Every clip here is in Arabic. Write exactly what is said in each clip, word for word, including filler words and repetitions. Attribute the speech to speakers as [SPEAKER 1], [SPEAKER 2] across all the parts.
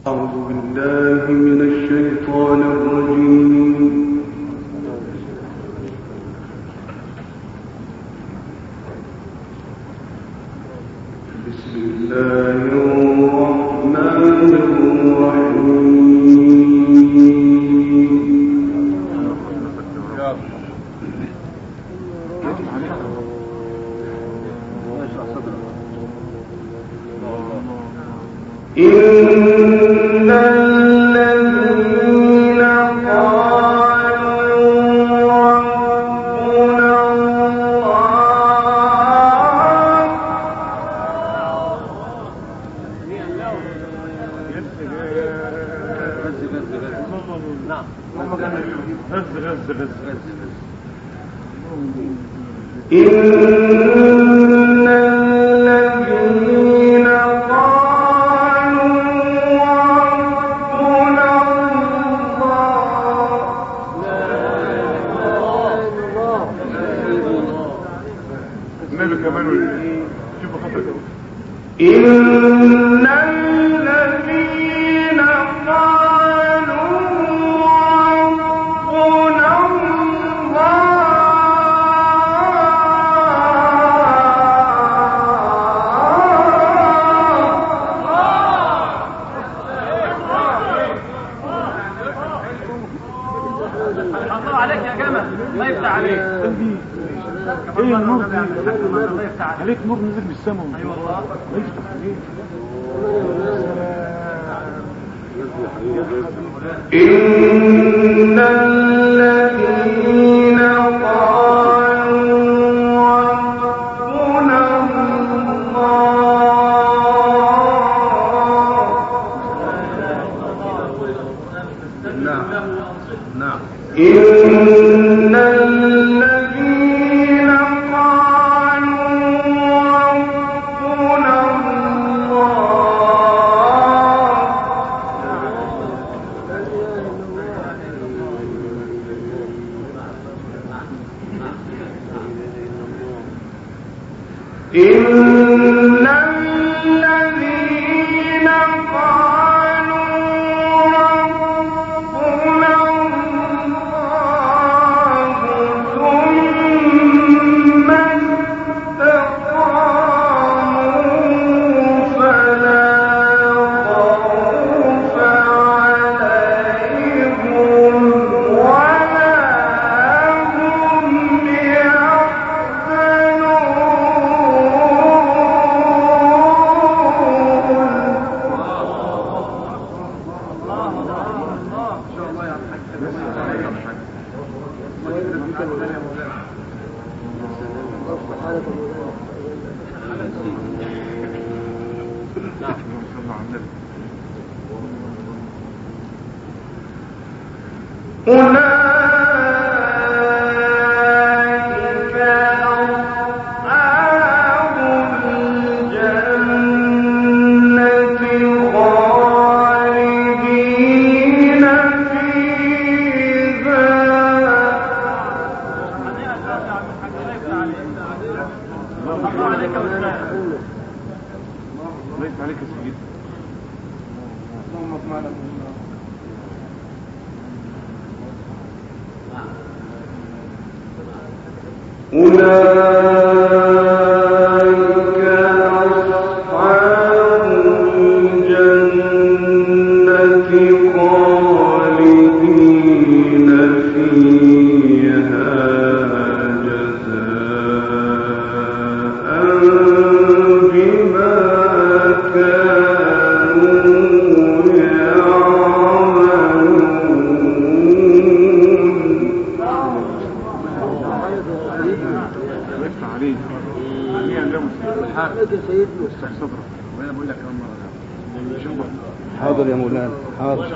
[SPEAKER 1] حاضر يا مولانا، حاضر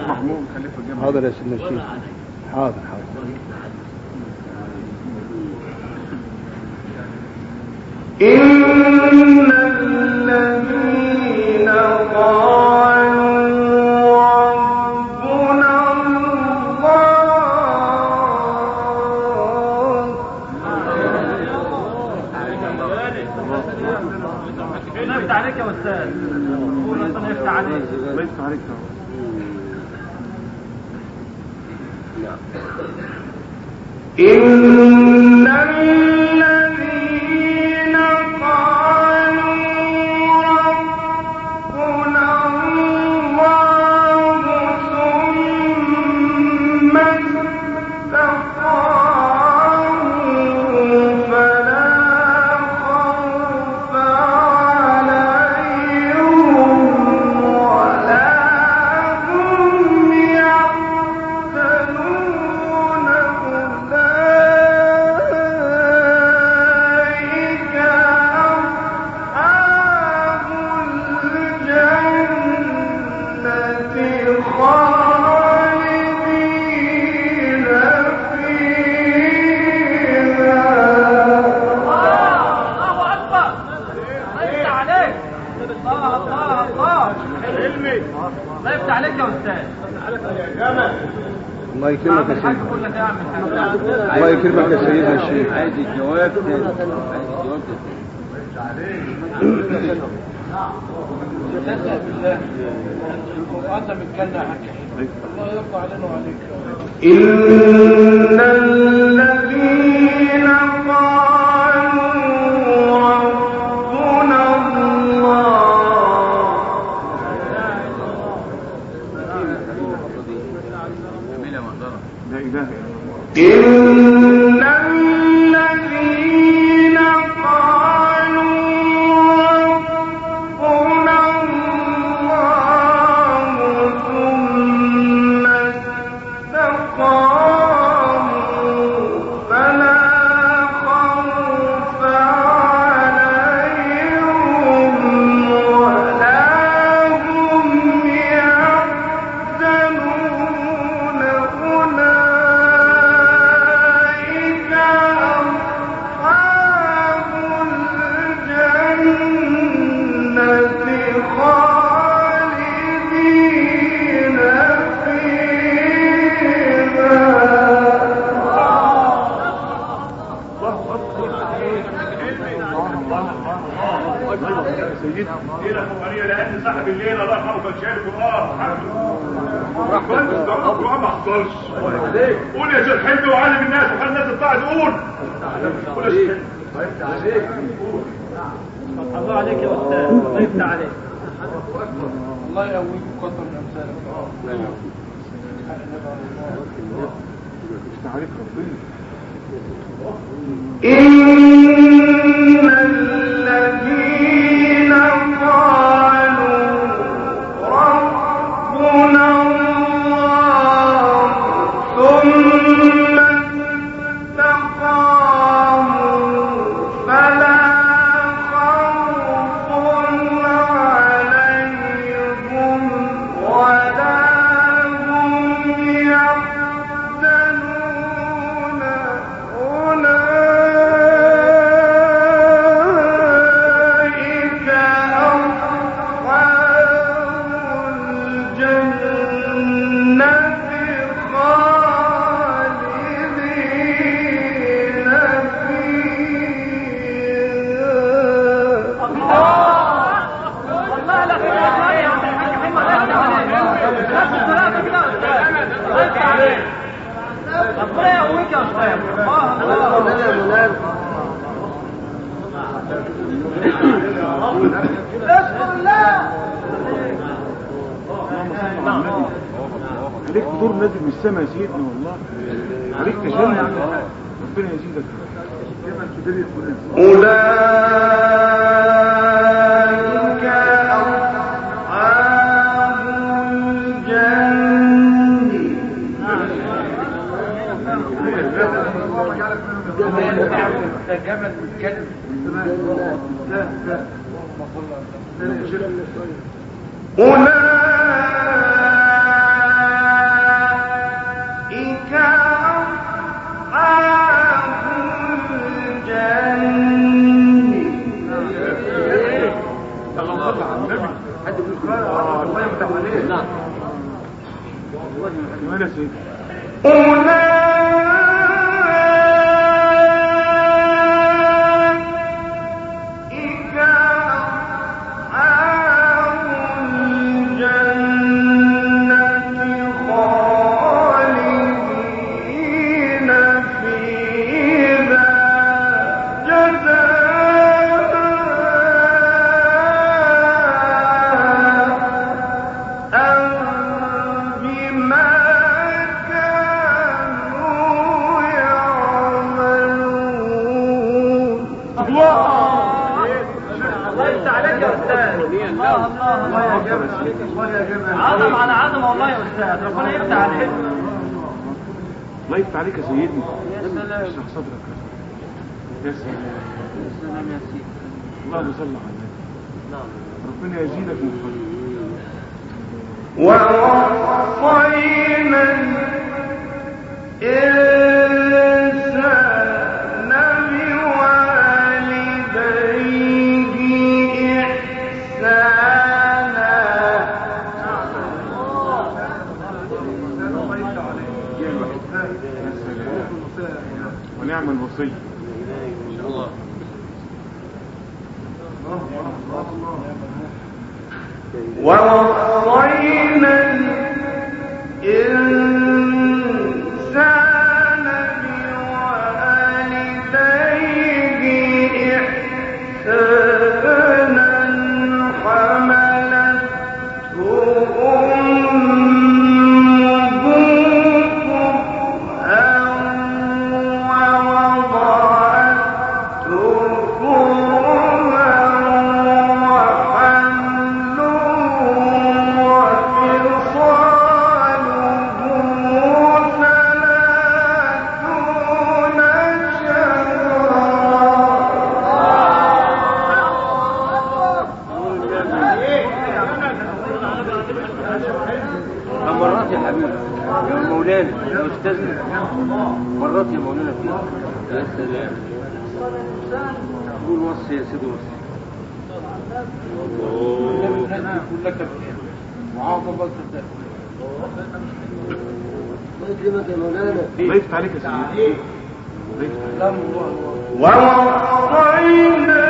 [SPEAKER 1] حاضر يا سيدنا الشيخ، حاضر حاضر.
[SPEAKER 2] إن الذين قالوا ربنا الله.
[SPEAKER 3] الله يفتح عليك يا أستاذ. الله يفتح عليك.
[SPEAKER 1] الله يفتح عليك.
[SPEAKER 2] إن الذين قالوا ربنا الله ثم استقاموا فلا خوف عليهم ولا هم يحزنون أولئك أصحاب الجنة خالدين فيها.
[SPEAKER 3] الله أكبر. الله يفتح عليك. الله الله الله. علمي. الله يفتح عليك يا أستاذ.
[SPEAKER 1] الله يكرمك يا سيدي.
[SPEAKER 3] أقول لك أعمل حاجة.
[SPEAKER 1] الله يكرمك يا سيدنا الشيخ.
[SPEAKER 4] عايز الجواب تاني. عايز الجواب
[SPEAKER 2] إن الذين قالوا ربنا الله إن الذين قالوا ربنا الله ثم استقاموا فلا خوف عليهم ولا هم يحزنون أولئك أصحاب الجنة خالدين فيها.
[SPEAKER 5] ليلة فقرية لأن صاحب الليلة الله يرحمه كان شايل القرآن كنت القرآن ما حصلش. قول يا شيخ حلمي وعلم الناس وخلي الناس تطلع تقول. قول يا شيخ
[SPEAKER 3] الله عليك يا أستاذ. الله يفتح عليك.
[SPEAKER 6] الله يقويكم كثر من امثالك.
[SPEAKER 2] إن الذين قالوا ربنا الله ثم استقاموا فلا خوف عليهم ولا هم يحزنون أولئك أصحاب الجنة خالدين فيها.
[SPEAKER 3] والله لا تقول يا عم الحاج محمد. نفس الصلاة كده يا أستاذ. الله يفتح عليك. ربنا يقويك يا أستاذ. الله الله. اشكر الله.
[SPEAKER 6] عليك فطور نازل من السماء يا سيدنا والله. عليك تجنن ربنا يزيدك.
[SPEAKER 2] أولئك أصحاب الجنة.
[SPEAKER 6] جمل والكلب.
[SPEAKER 2] أولئك أصحاب الجنة.
[SPEAKER 5] الله على النبي.
[SPEAKER 6] حد بيقول الله يفتح عليك. نعم. وين يا سيدي؟
[SPEAKER 2] أولئك أصحاب الجنة خالدين
[SPEAKER 3] الله يفتح عليك يا استاذ. الله الله الله يا جماعه، عظم على عظمه والله يا استاذ، ربنا يفتح عليك.
[SPEAKER 6] الله يفتح عليك يا سيدنا.
[SPEAKER 3] يا سلام،
[SPEAKER 6] اشرح صدرك يا سلام.
[SPEAKER 3] يا سلام يا سيدي.
[SPEAKER 6] اللهم صل على النبي.
[SPEAKER 3] نعم،
[SPEAKER 6] ربنا يزيدك من فضله.
[SPEAKER 2] ووصينا الإنسان بوالديه إحسانا.
[SPEAKER 6] ونعم الوصي.
[SPEAKER 4] ان شاء الله.
[SPEAKER 2] ووصينا الإنسان بوالديه إحسانا حملته أمه كرها ووضعته كرها
[SPEAKER 4] مرات يا حبيبي يا مولانا يا استاذنا، مرات يا مولانا فيها. يا سلام. قول وصي يا سيدي وصي.
[SPEAKER 1] لك وعظم بس
[SPEAKER 4] الله يكرمك يا مولانا.
[SPEAKER 6] الله يفتح عليك يا سيدنا. الله يفتح عليك.
[SPEAKER 2] ووصينا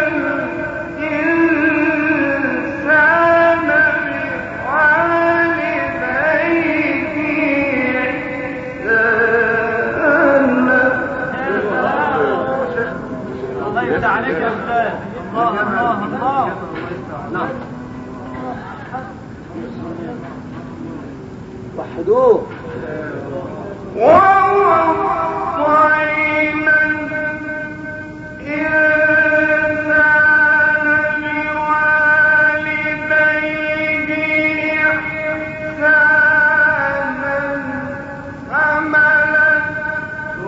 [SPEAKER 2] الإنسان بوالديه إحسانا.
[SPEAKER 3] الله يفتح عليك يا استاذ. الله الله الله. نعم،
[SPEAKER 4] وحدوه.
[SPEAKER 2] ووصينا الإنسان بوالديه إحسانا حملته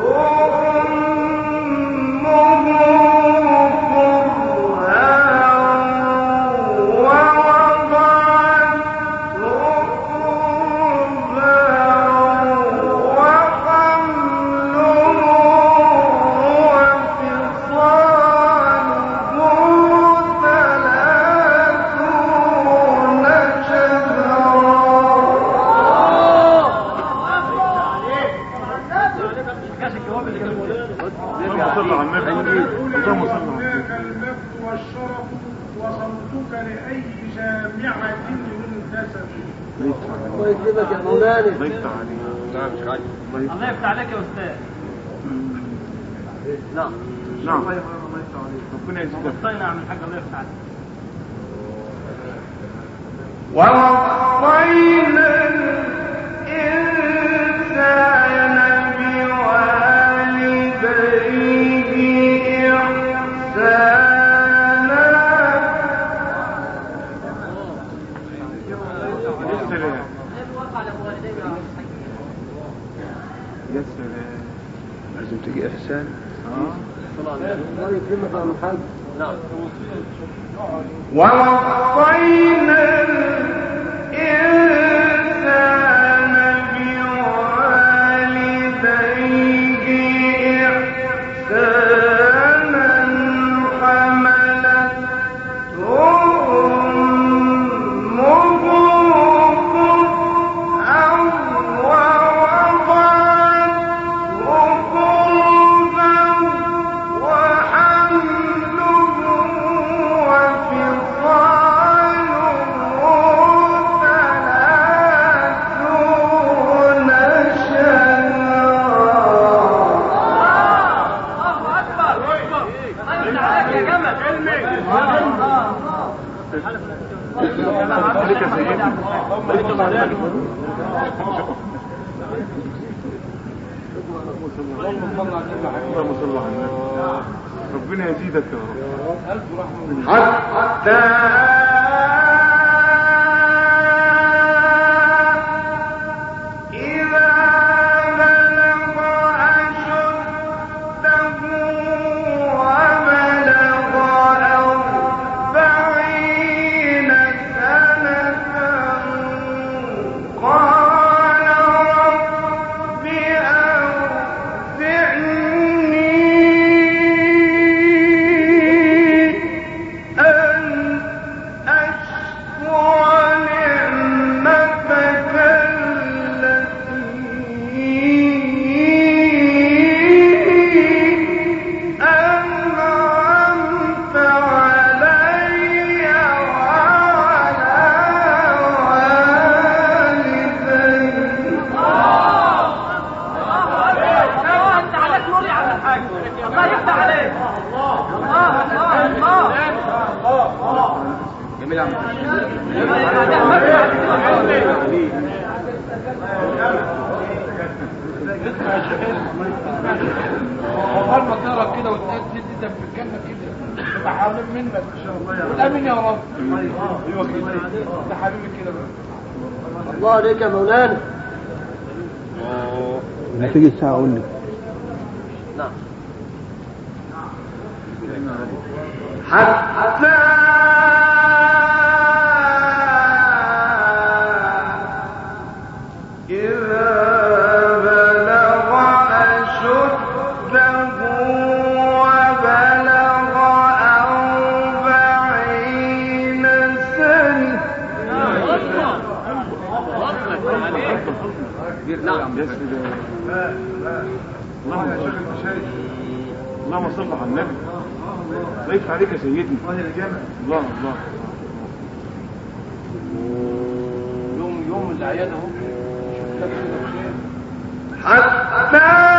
[SPEAKER 2] أمه كرها ووضعته كرها وحمله وفصاله ثلاثون
[SPEAKER 6] اللهم صل على النبي. اللهم صل على النبي.
[SPEAKER 5] المجد والشرف وصمتك لأي جامعة منتسب.
[SPEAKER 4] الله يكرمك يا مولانا.
[SPEAKER 6] الله يفتح عليك.
[SPEAKER 4] نعم مش غالي.
[SPEAKER 3] الله يفتح عليك يا استاذ.
[SPEAKER 4] نعم
[SPEAKER 6] نعم. ربنا يزيدك.
[SPEAKER 3] وصينا عم الحاج، الله يفتح عليك.
[SPEAKER 2] ووصينا الإنسان بوالديه إحسانا.
[SPEAKER 6] يا سلام. يا سلام.
[SPEAKER 1] لازم تجي إحسان.
[SPEAKER 6] اه
[SPEAKER 4] الله يكرمك يا محمد. نعم.
[SPEAKER 2] ووصينا الإنسان بوالديه إحسانا حملته أمه كرها ووضعته كرها وحمله وفصاله ثلاثون شهرا.
[SPEAKER 3] الله يفتح عليك يا جمل.
[SPEAKER 6] عليك يا سيدنا. اللهم صل على النبي. ربنا يزيدك يا رب.
[SPEAKER 2] حتى
[SPEAKER 3] الله عليك يا مولانا.
[SPEAKER 1] لما تيجي الساعة أقول لك.
[SPEAKER 3] نعم.
[SPEAKER 2] حتى
[SPEAKER 6] اللهم صل على النبي. الله يفتح عليك يا سيدنا. الله الله.
[SPEAKER 4] يوم يوم الاعياد اهو.
[SPEAKER 2] حتى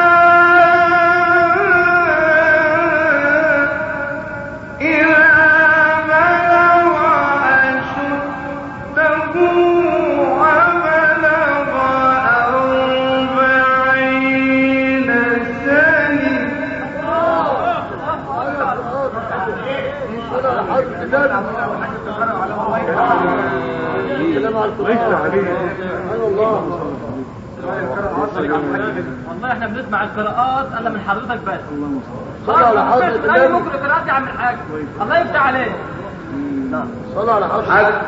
[SPEAKER 3] والله احنا بنسمع القراءات الا من حضرتك بس.
[SPEAKER 2] صلى على حضرة النبي.
[SPEAKER 3] اي ممكن قراءات يا عم الحاج. الله يفتح عليك.
[SPEAKER 2] نعم. صلى على حضرة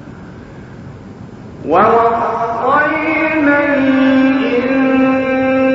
[SPEAKER 2] ووصينا الإنسان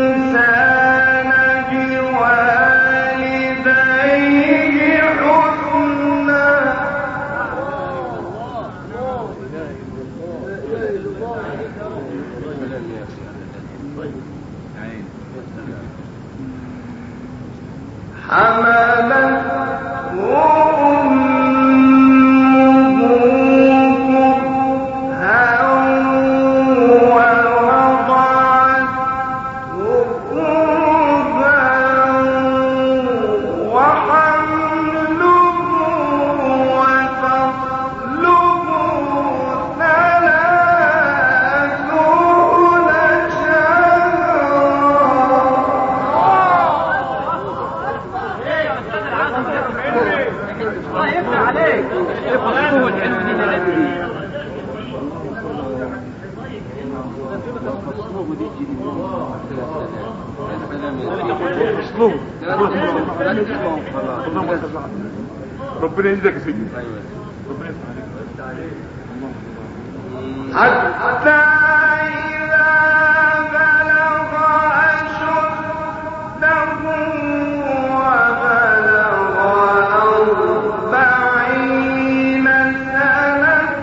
[SPEAKER 5] ربنا يجزاك يا سيدي. ربنا يفتح عليك. حتى إذا بلغ أشده وبلغ أربعين سنة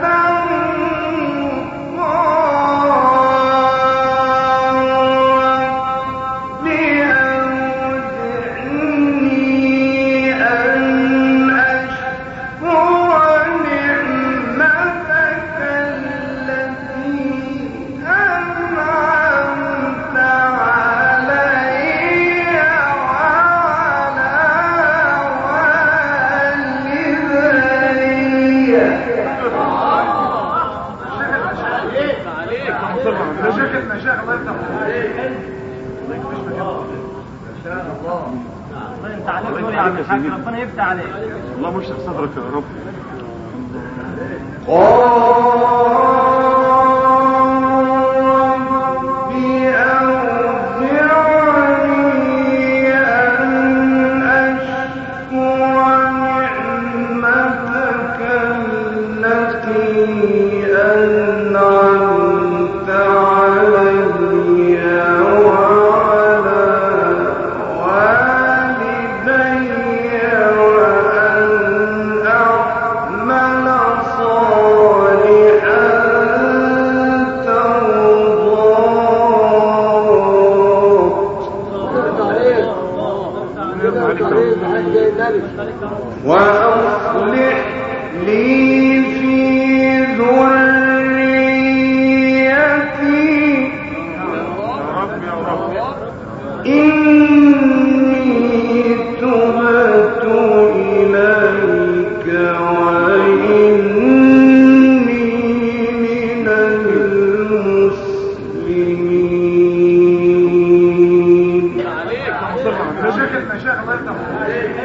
[SPEAKER 3] ربنا يفتح عليك.
[SPEAKER 5] الله مشرح صدرك يا رب. وأصلح لي في ذريتي إني تبت إليك وإني من المسلمين.
[SPEAKER 3] مشاكل مشاكل الله يفتح عليك.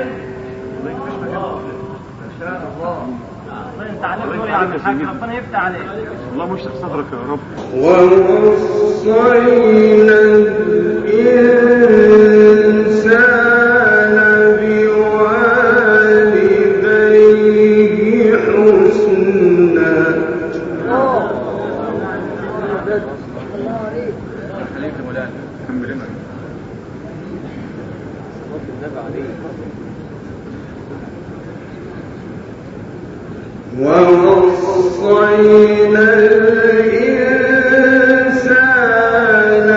[SPEAKER 3] ربنا يفتح عليك.
[SPEAKER 5] الله مشرح صدرك يا رب.
[SPEAKER 2] ووصينا الإنسان بوالديه حسنا. ووصينا الإنسان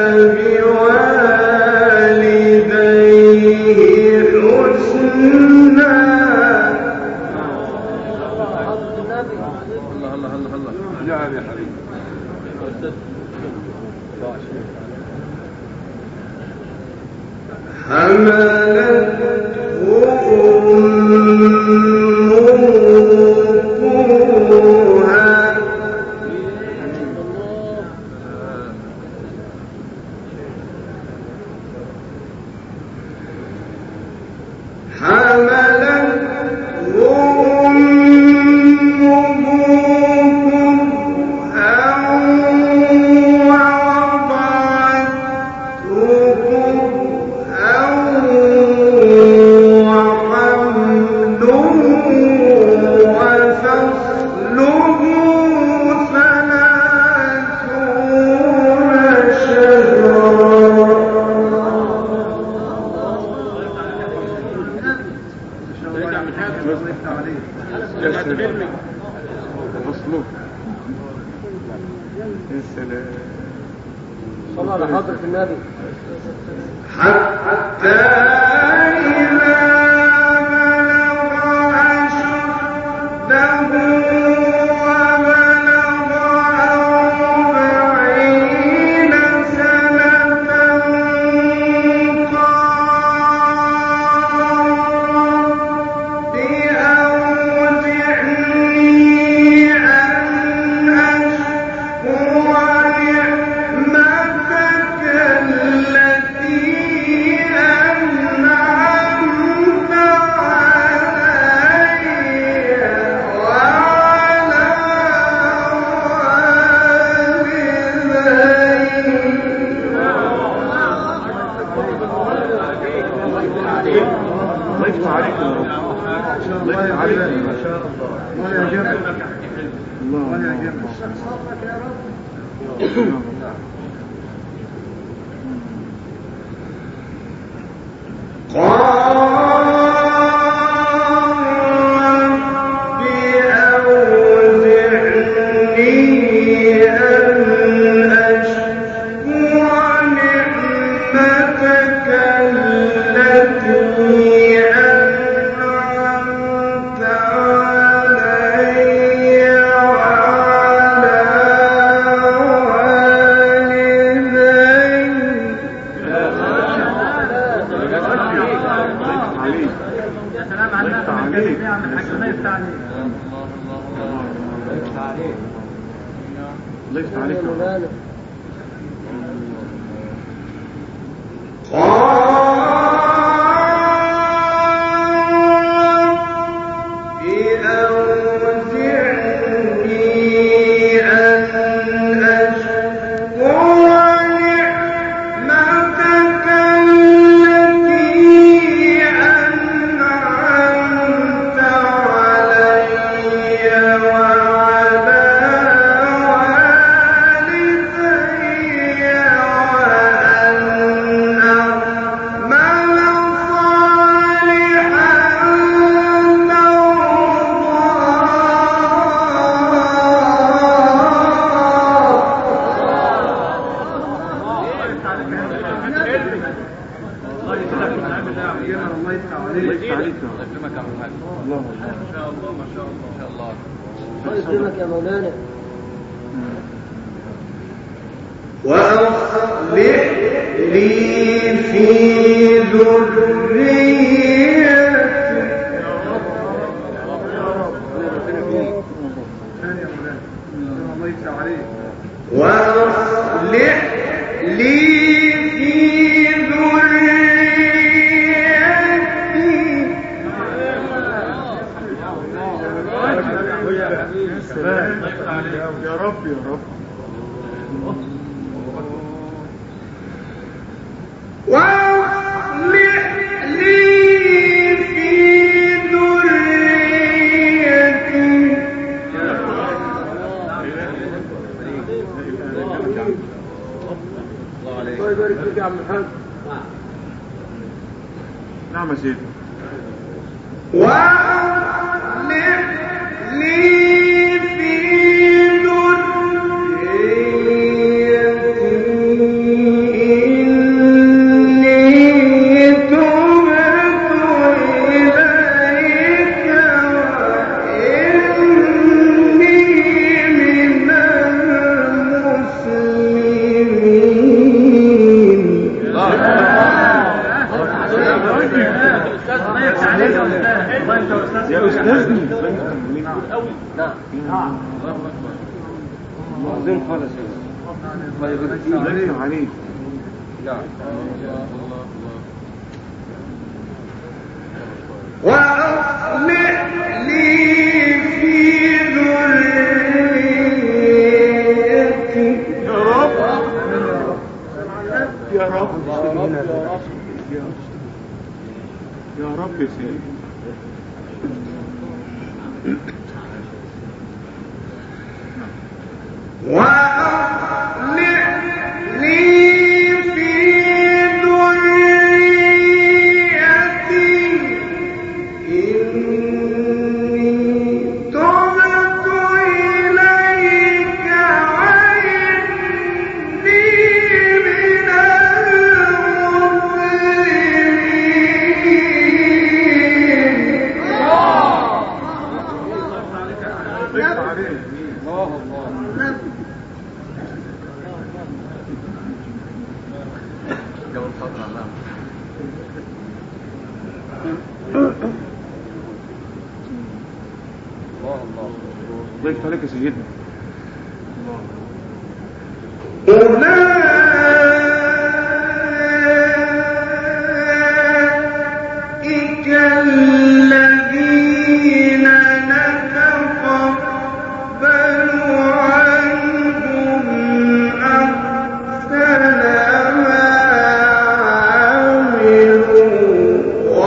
[SPEAKER 2] بوالديه حسنا.
[SPEAKER 4] الله الله الله الله
[SPEAKER 5] يا علي يا حبيبي.
[SPEAKER 2] حملته
[SPEAKER 3] صلى على حضرة النبي.
[SPEAKER 2] حتى إذا
[SPEAKER 6] الله يفتح عليك يا رب. الله يفتح عليك ما شاء الله. الله يا جمال. الله يا جمال. الله يفتح عليك يا سيدنا.
[SPEAKER 2] أولئك الذين نتقبل عنهم أحسن ما عملوا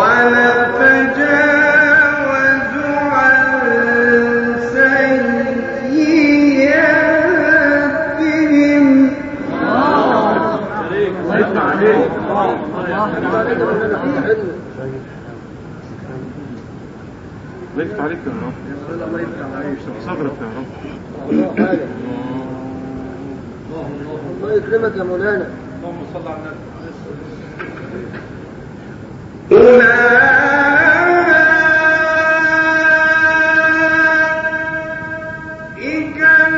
[SPEAKER 6] الله يفتح عليك يا رب. الله يفتح عليك صدرك يا رب.
[SPEAKER 3] الله يكرمك يا مولانا.
[SPEAKER 6] اللهم صل على النبي.
[SPEAKER 2] أولئك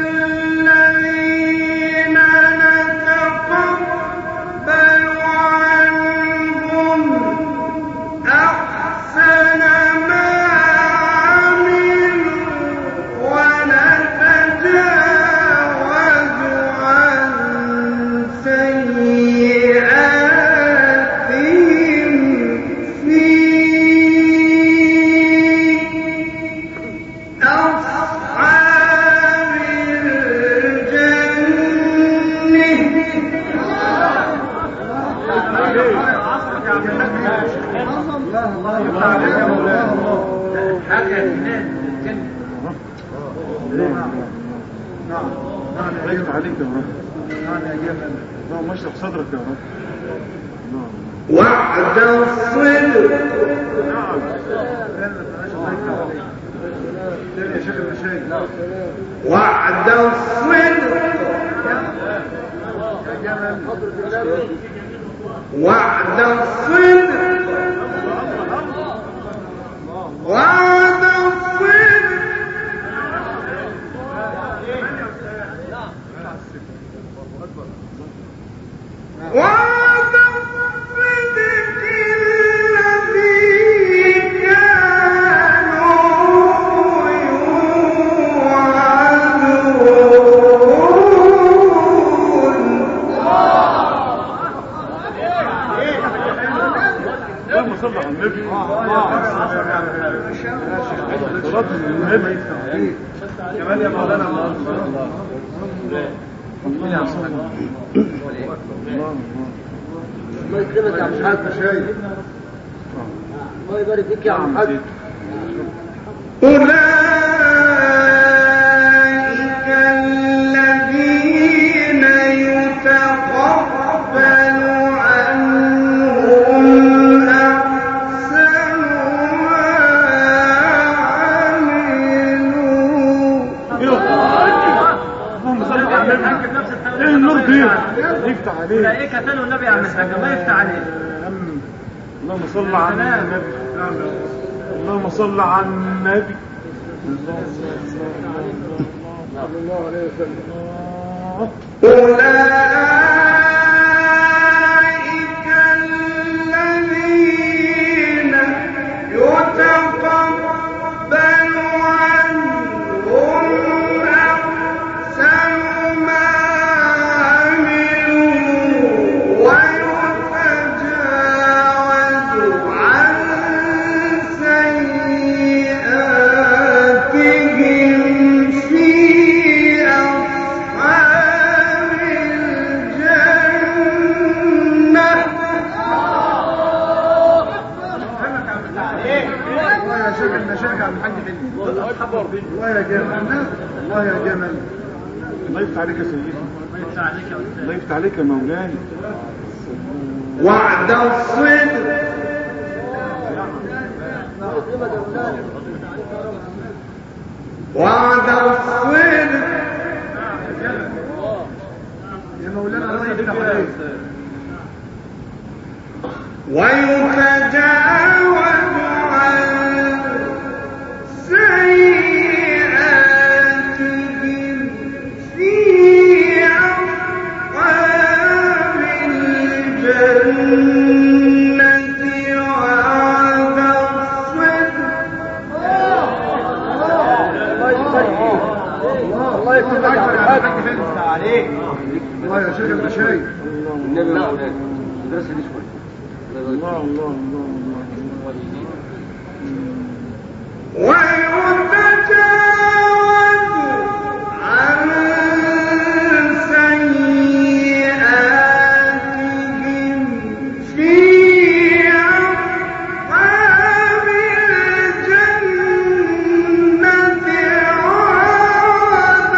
[SPEAKER 2] الذين نتقبل عنهم أحسن ما عملوا ونتجاوز عن سيئاتهم في أصحاب
[SPEAKER 6] نعم نعم الله يفتح عليك يا رب. نعم يا جمال. اللهم اشرح صدرك يا رب.
[SPEAKER 2] وعد الصدق.
[SPEAKER 6] نعم يا شيخ المشايخ.
[SPEAKER 2] وعد الصدق. وعد الصدق. وعد الصدق. وعد الصدق الذي كانوا يوعدون.
[SPEAKER 6] اللهم صل على النبي. صلاة النبي. كمان يا مولانا.
[SPEAKER 3] الله يكرمك يا عم الحاج. الله يبارك فيك يا عم الحاج.
[SPEAKER 2] أولئك الذين يتقبل عنهم أحسن ما عملوا.
[SPEAKER 6] اللهم صل على النبي. ايه النور دي؟ يفتح عليك.
[SPEAKER 3] ايه كتلوا النبي يا عم الحاج. الله يفتح عليك.
[SPEAKER 6] اللهم صل على النبي. اللهم صل على النبي. صلى الله عليه وسلم.
[SPEAKER 2] أولئك الذين يتقبل عنهم أحسن ما عملوا ويتجاوز عن سيئاتهم في أصحاب الجنة.
[SPEAKER 6] الله يا شيخ المشايخ عم الحاج حلمي. الله يا جمال. الله يا جمال. الله يفتح عليك يا سيدي. الله يفتح عليك يا مولانا.
[SPEAKER 2] وعد الصدق. وعد الصدق.
[SPEAKER 6] يا مولانا الله يفتح عليك.
[SPEAKER 2] ويتجاوز عن سيئاتهم في أصحاب الجنة. وعد الصدق.
[SPEAKER 3] الله يكرمك يا عم الحاج.
[SPEAKER 6] الله يا شيخ المشايخ.
[SPEAKER 4] النبي لا درس دي شويه.
[SPEAKER 6] الله الله الله
[SPEAKER 2] ويتجاوز عن سيئاتهم في أصحاب الجنة. وعد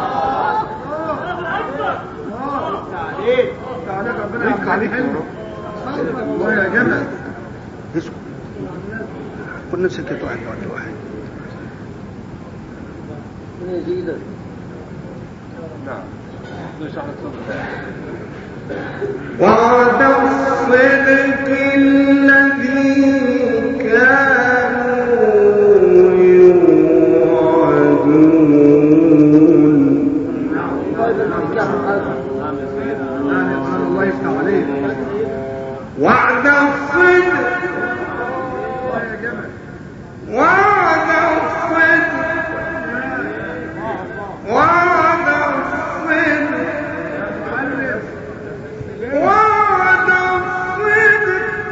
[SPEAKER 2] الصدق.
[SPEAKER 6] يفتح عليك ربنا. يفتح عليك يا رب. الله يا جمل.
[SPEAKER 1] اسكت. كنا سكت واحد بعد واحد.
[SPEAKER 4] نعم.
[SPEAKER 2] وعد الصدق الذي كانوا يوعدون.
[SPEAKER 6] الله يفتح عليك.
[SPEAKER 2] وعد الصدق وعد الصدق وعد الصدق وعد الصدق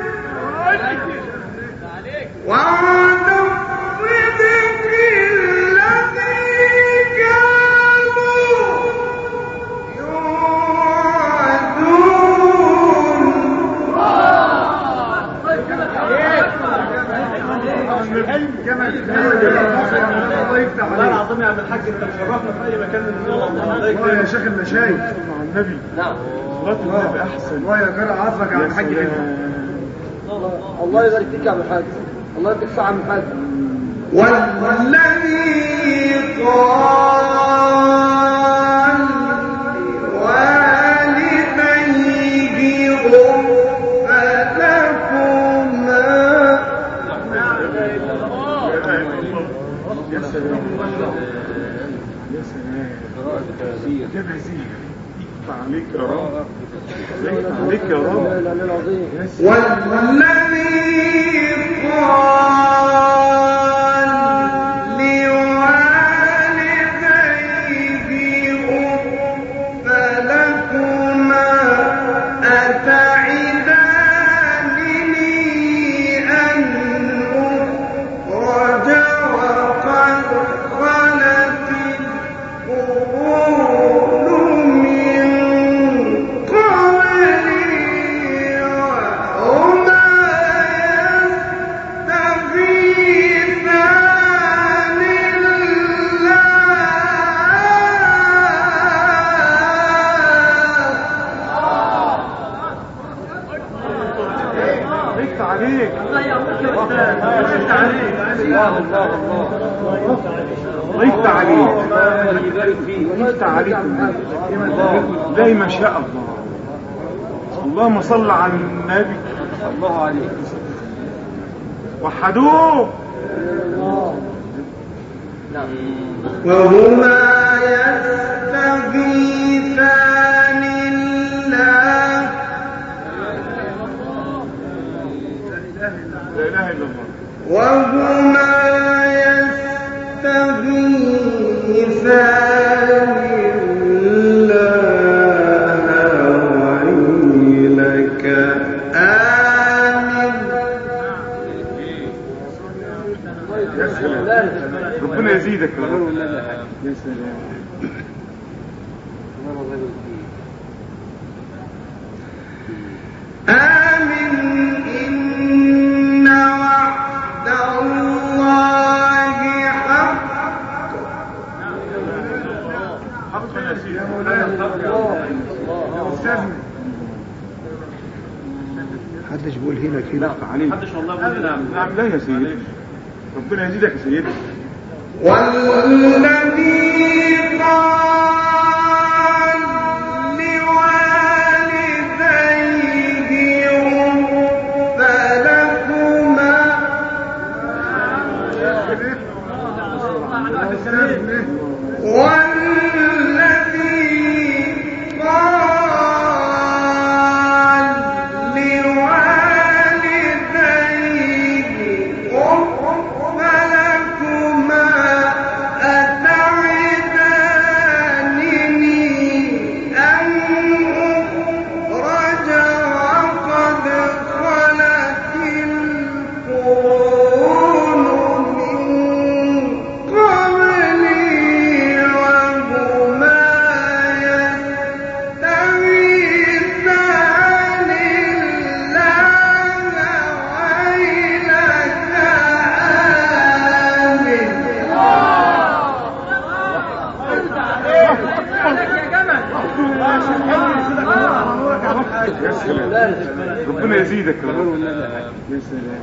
[SPEAKER 2] وعد الصدق الذي كانوا يوعدون.
[SPEAKER 6] جمل. الله يفتح عليك.
[SPEAKER 3] والله العظيم يا عم الحاج انت مشرفنا في اي مكان من
[SPEAKER 6] الله يا شيخ المشايخ. مع النبي.
[SPEAKER 4] نعم.
[SPEAKER 6] صلاة النبي احسن. الله يا جرى عفك يا عم الحاج.
[SPEAKER 3] الله يبارك فيك يا عم الحاج. الله يديك الصحة يا عم الحاج.
[SPEAKER 2] والذي قال لوالديه أف لكما.
[SPEAKER 6] يا سلام. يا سلام. جابها زين. يفتح عليك يا رب. يفتح عليك يا رب.
[SPEAKER 2] والذي قال لوالديه أف لكما أتعدانني أن أخرج وقد خلت القرون من قبلي وهما يستغيثان الله.
[SPEAKER 6] يفتح عليك.
[SPEAKER 3] الله يعطيك يا استاذ. يفتح عليك.
[SPEAKER 4] الله الله
[SPEAKER 6] الله يفتح عليك.
[SPEAKER 4] الله يبارك فيك.
[SPEAKER 6] يفتح عليك. زي ما شاء الله. اللهم صل على النبي.
[SPEAKER 4] الله عليك.
[SPEAKER 6] وحدوه.
[SPEAKER 4] نعم.
[SPEAKER 2] وهما يستغيثان الله.
[SPEAKER 6] لا اله الا الله.
[SPEAKER 2] وهما يستغيثان الله ويلك آمن.
[SPEAKER 6] يا سلام. ربنا يزيدك يا رب. يا سلام.
[SPEAKER 2] آمن إن وعد الله حق.
[SPEAKER 6] حقا يا سيدي. يا مولانا. يا استاذنا.
[SPEAKER 1] محدش بيقول هنا كده.
[SPEAKER 6] عليك.
[SPEAKER 3] محدش والله بيقول نعم.
[SPEAKER 6] نعم لا يا سيدي. ربنا يزيدك يا سيدي.
[SPEAKER 2] والذي قال لوالديه أف لكما. والذي قال لوالديه أف لكما أتعدانني
[SPEAKER 6] يزيدك يا رب. يا سلام.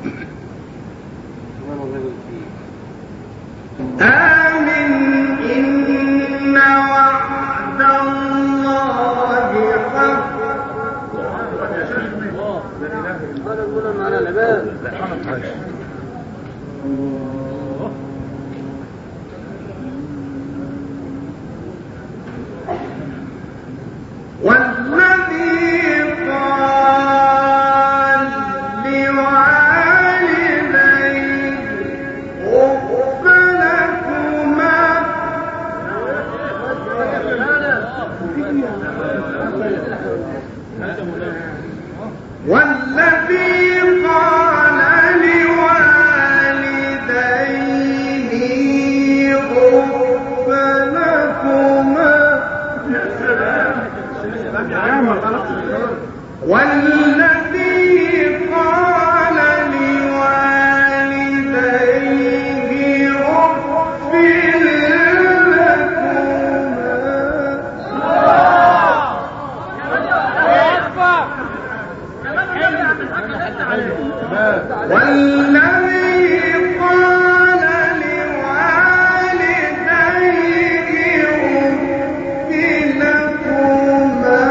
[SPEAKER 2] آمن إن وعد الله حق. والذي قال لوالديه أف لكما والذي قال لوالديه أف لكما والذي قال لوالديه أف لكما والذي قال لوالديه أف لكما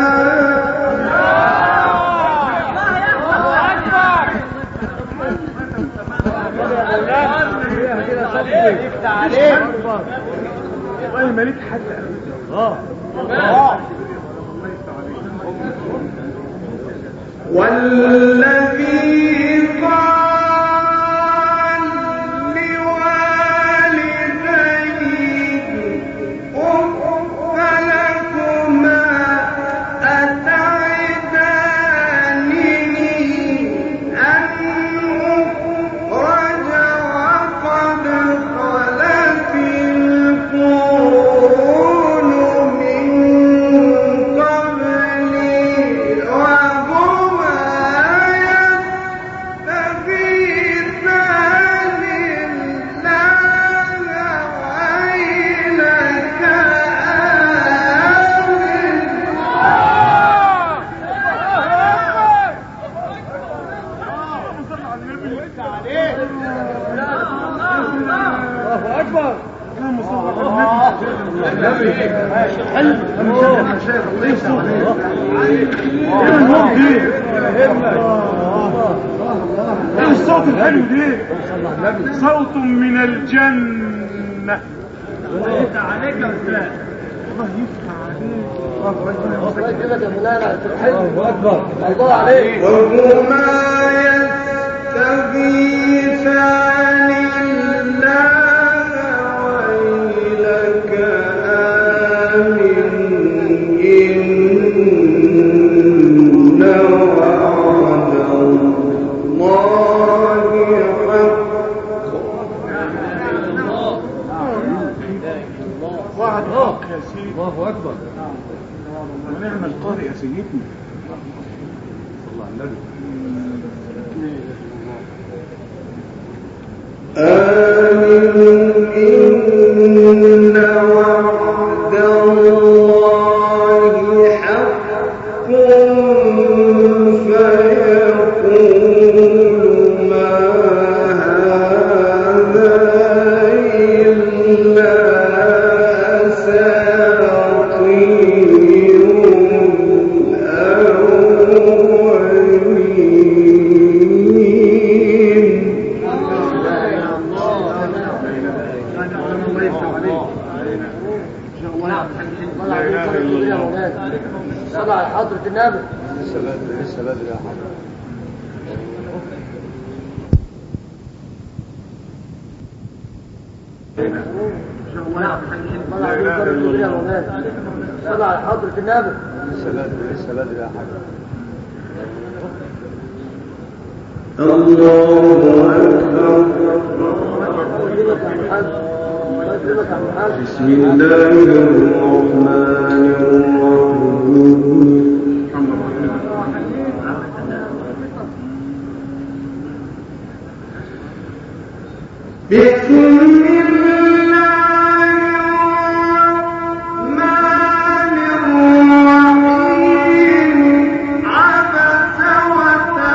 [SPEAKER 6] والله مالك حد. اه
[SPEAKER 2] والذي قال لوالديه أف لكما أتعدانني أن أخرج وقد خلت القرون من قبلي وهما يستغيثان الله ويلك
[SPEAKER 6] الله اكبر. اللهم صل على النبي. حلو المشايخ الله يفتح عليك. ايه النور دي؟ ايه الصوت الحلو دي؟ صوت من الجنة. الله يفتح عليك يا استاذ. الله يفتح عليك. الله اكبر. الله عليك.
[SPEAKER 2] وهما يستغيثان الله ويلك آمن إن وعد الله حق.
[SPEAKER 6] وعد حق يا سيدي. الله اكبر. ونعم القارئ يا سيدنا. صلى الله على النبي.
[SPEAKER 2] آمن إن وعد الله حق فيقول ما هذا إلا أساطير الأولين.
[SPEAKER 3] صلى على حضرة النبي.
[SPEAKER 1] لسه بدري لسه بدري يا حضرتك.
[SPEAKER 3] صلى على حضرة النبي.
[SPEAKER 1] لسه بدري لسه بدري يا حضرتك.
[SPEAKER 2] الله أكبر. بسم الله الرحمن الرحيم. بسم الله الرحمن الرحيم. عبس وتولى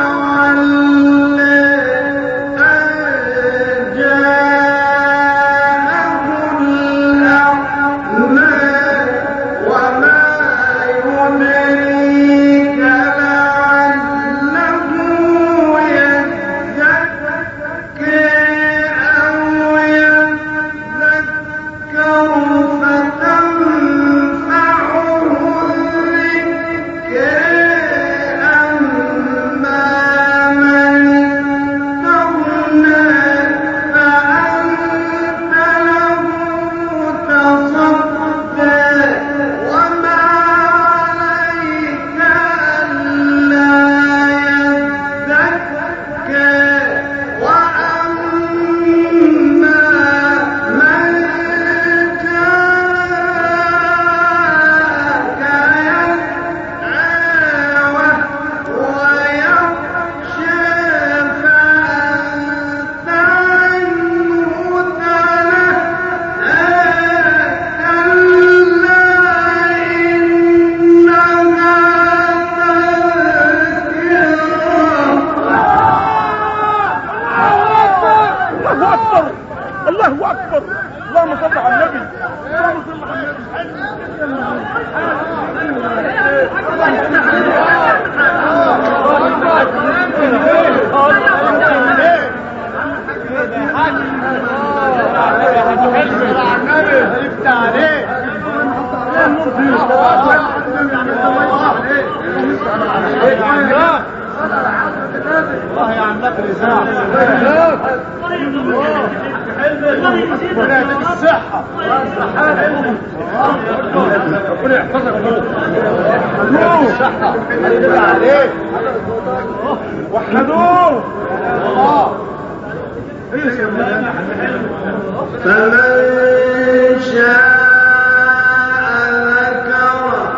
[SPEAKER 6] عندك الإذاعة. ربنا يديك الصحة. ربنا يحفظك نور. الصحة. عليك. وحدوه.
[SPEAKER 2] فمن شاء ذكره.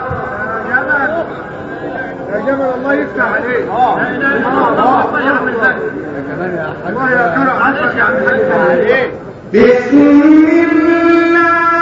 [SPEAKER 6] يا جمال الله يفتح عليك. اه الله يعمل ذلك. الله يا كرم عندك يا عم الحاج عليك.
[SPEAKER 2] بسم الله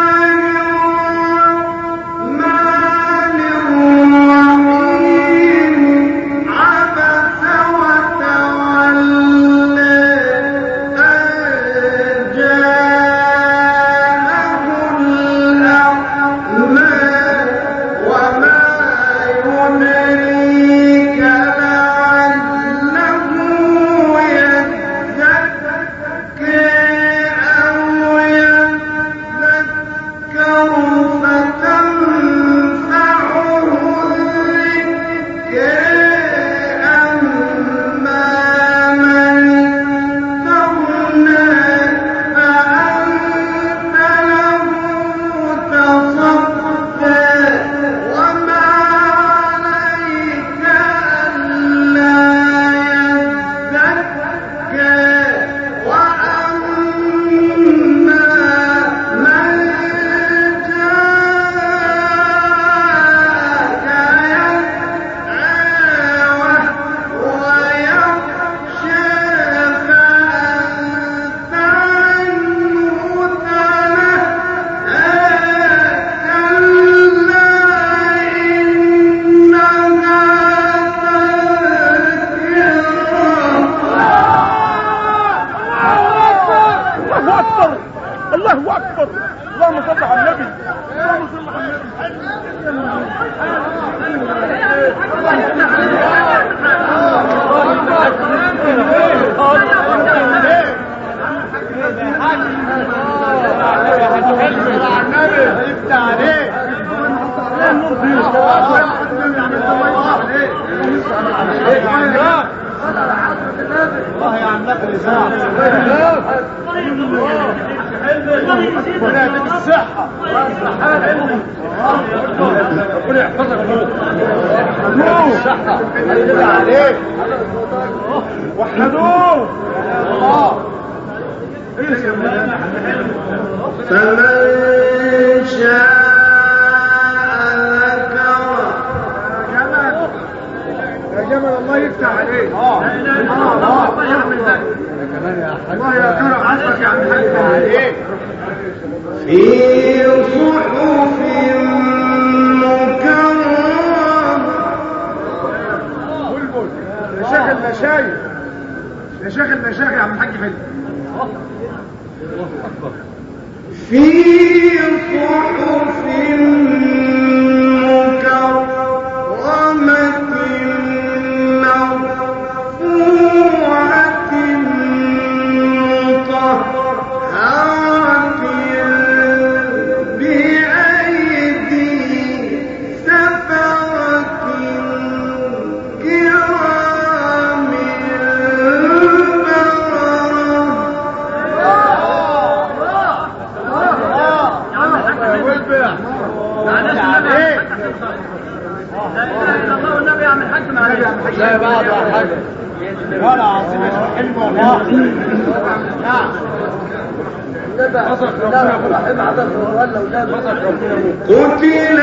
[SPEAKER 2] قتل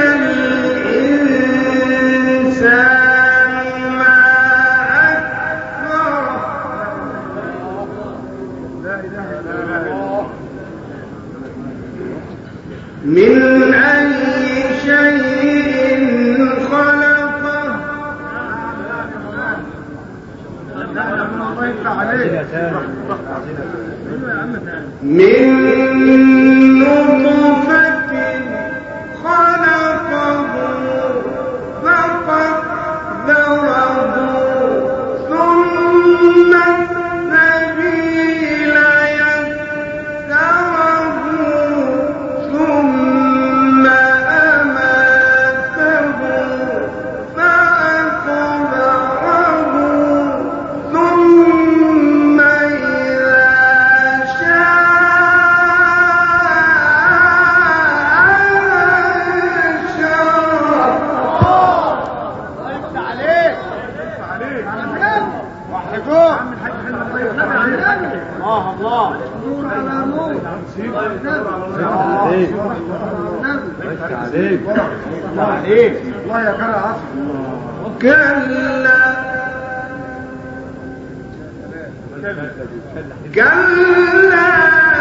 [SPEAKER 2] الإنسان ما أكفره. من أي شيء خلقه. من نطفة خلقه فقدره ثم السبيل يسره ثم أماته فأقبره ثم
[SPEAKER 6] جوع عم الحاج الله يفتح عليك. الله الله
[SPEAKER 2] نور على نور.
[SPEAKER 6] عليك عليك عليك الله يا كرة عصر.
[SPEAKER 2] كلا كلا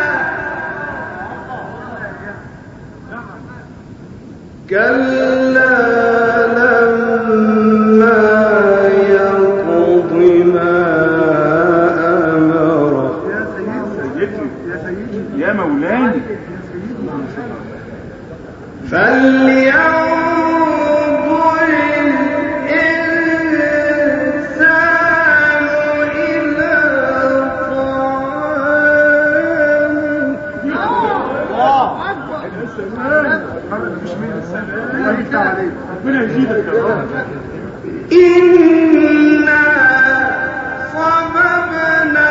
[SPEAKER 2] كلا لما يقض ما أمره.
[SPEAKER 6] يا سيدي يا سيدي يا مولاي
[SPEAKER 2] فلينظر
[SPEAKER 6] ربنا يزيدك يا رب.
[SPEAKER 2] إنا صببنا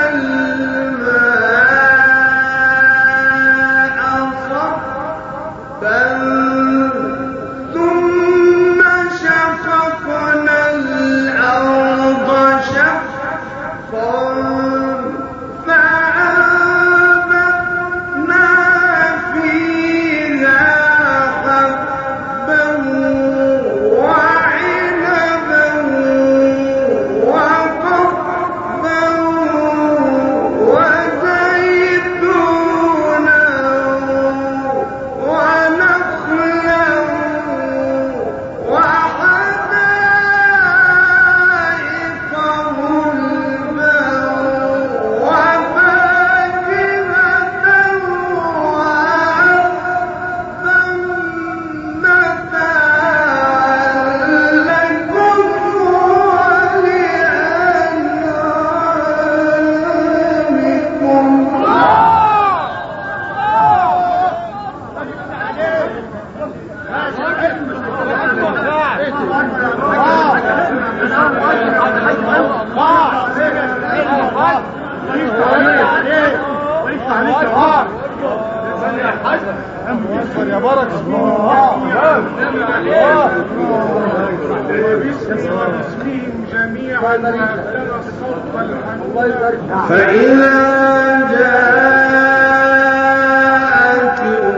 [SPEAKER 2] الماء صبا ثم شققنا الأرض شقا فأنبتنا فيها حبا وعنبا وقضبا وزيتونا ونخلا وحدائق غلبا وفاكهة وأبا متاعا لكم ولأنعامكم.
[SPEAKER 6] يا بركة باسمهم جميعا وابتلى الصوت والحمد.
[SPEAKER 2] فإذا جاءت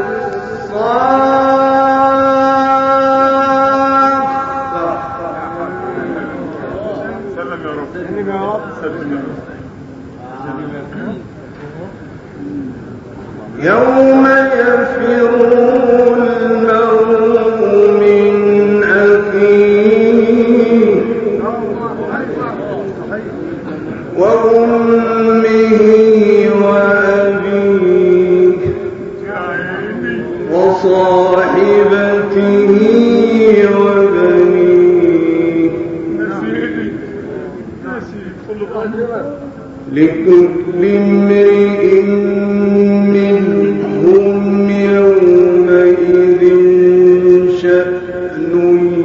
[SPEAKER 2] الصاخة
[SPEAKER 6] سلم يا رب سلم يا رب سلم يا رب
[SPEAKER 2] يوم يفر المرء من أخيه وأمه وأبيه وصاحبته وبنيه لكل امرئ منهم يومئذ شأن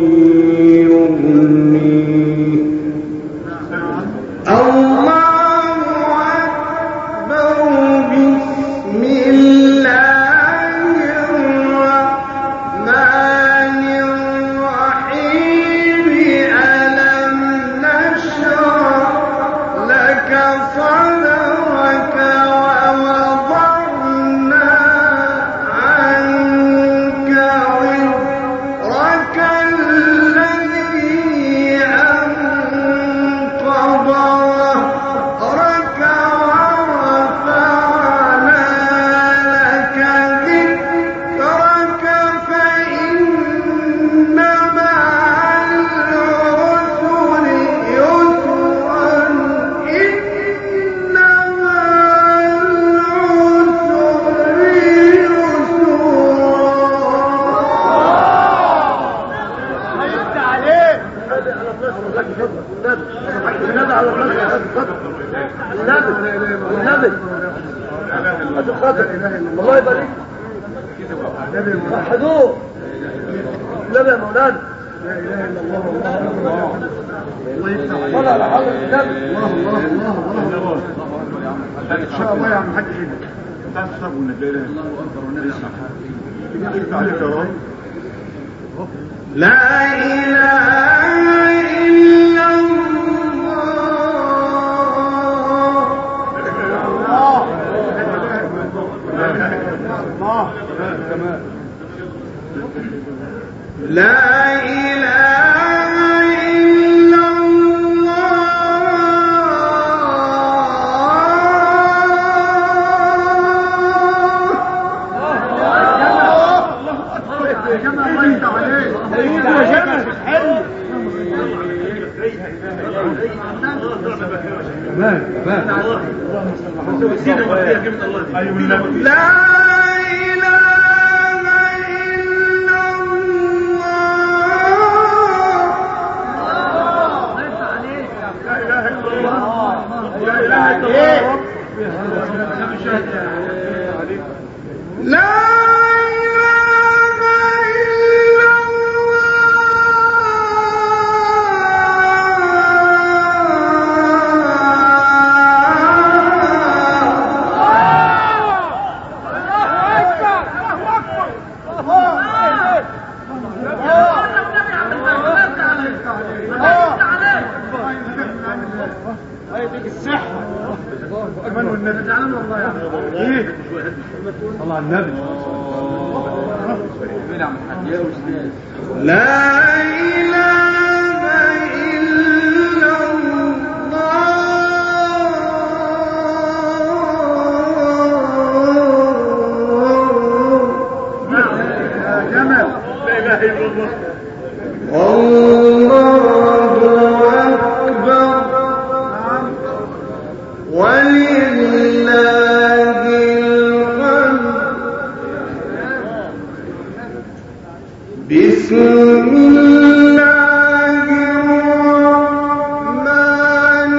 [SPEAKER 2] يغنيه. الله أكبر. بسم الله الرحمن الرحيم. ألم نشرح لك صدرك ووضعنا عنك وزرك الذي أنقض ظهرك ورفعنا لك ذكرك فإن مع العسر يسرا إن مع العسر
[SPEAKER 3] الله يبارك وحدوه النبي يا مولانا.
[SPEAKER 6] لا اله الا الله والله اكبر. الله يفتح عليك.
[SPEAKER 3] صلى على حضرة النبي.
[SPEAKER 6] الله الله الله الله. ان شاء الله يا عم الحاج كده تعال تصب والنبي لا اله الا الله اكبر والنبي يسمع. يفتح عليك يا رب.
[SPEAKER 2] لا إله إلا الله
[SPEAKER 6] الله تمام.
[SPEAKER 2] لا إله إلا لا
[SPEAKER 6] الله النبي
[SPEAKER 2] لا إله إلا الله.
[SPEAKER 6] يا جمل لا اله الا الله.
[SPEAKER 2] الله أكبر ولله الحمد. بسم الله الرحمن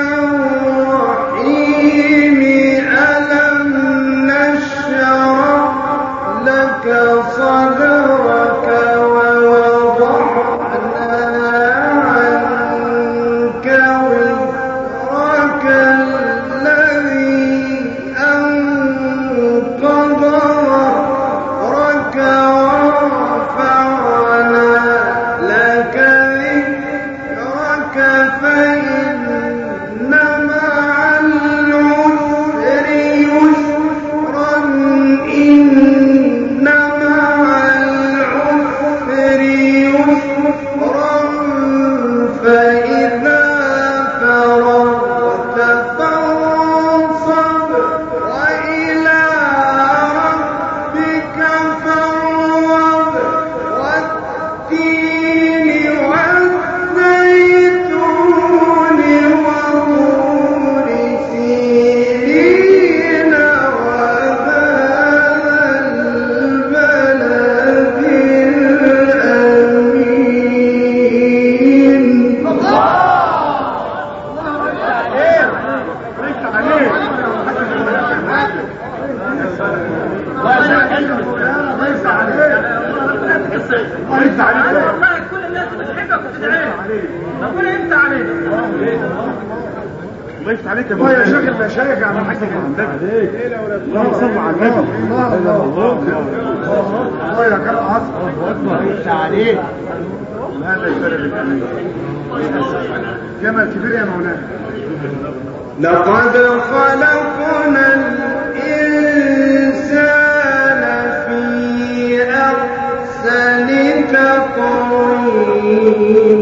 [SPEAKER 2] الرحيم. ألم نشرح لك صدرك ووضعنا عنك وزرك الذي أنقض ظهرك ورفعنا لك ذكرك فإن مع العسر يسرا إن مع العسر يسرا فإذا فرغت فانصب وإلى ربك فارغب. والتين والزيتون وطور سينين وهذا البلد الأمين.
[SPEAKER 3] والله كل الناس بتحبك وتدعيك. ربنا يفتح عليك.
[SPEAKER 6] الله يفتح عليك يا شيخ المشايخ يا عم الحاج عندك اللهم صل على النبي. الله الله الله يا كرم عصر الله يفتح عليك. هذا البلد الامين جمل كبير يا مولانا.
[SPEAKER 2] لقد خلقنا الإنسان في أحسن تقويم.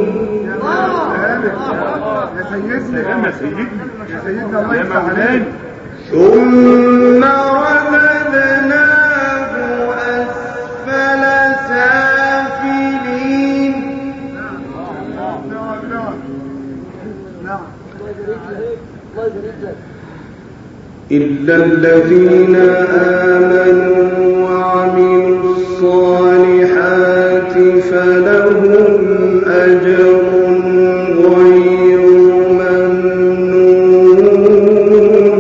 [SPEAKER 6] يا سيدنا يا سيدنا يا سيدنا الله يفتح عليك.
[SPEAKER 2] ثم رددناه أسفل سافلين. إلا الذين آمنوا وعملوا الصالحات فلهم أجر غير ممنون.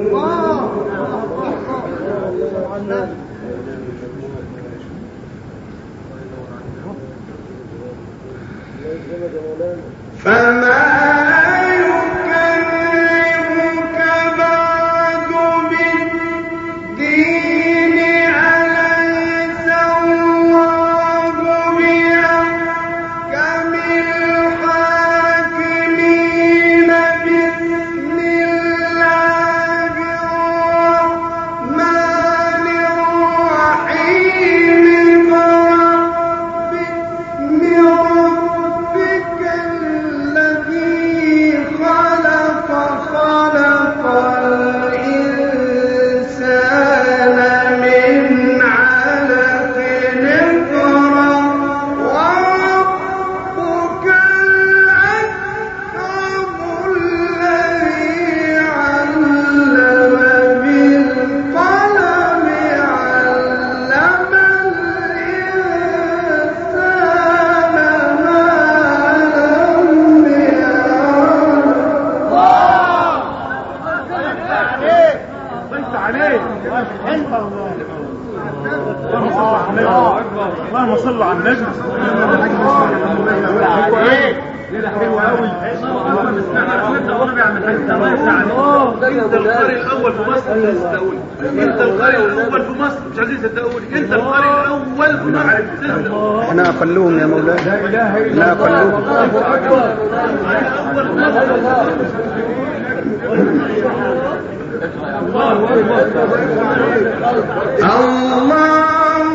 [SPEAKER 2] فما يكذبك بعد بالدين. أليس الله بأحكم
[SPEAKER 6] عليك اللهم صل على النبي. حلو قوي. انت القارئ الاول في مصر مش عايزين تقول انت القارئ الاول في مصر مش عايزين تقول انت القارئ الاول في مصر.
[SPEAKER 1] احنا اقلهم يا مولانا، لا اقلهم.
[SPEAKER 2] الله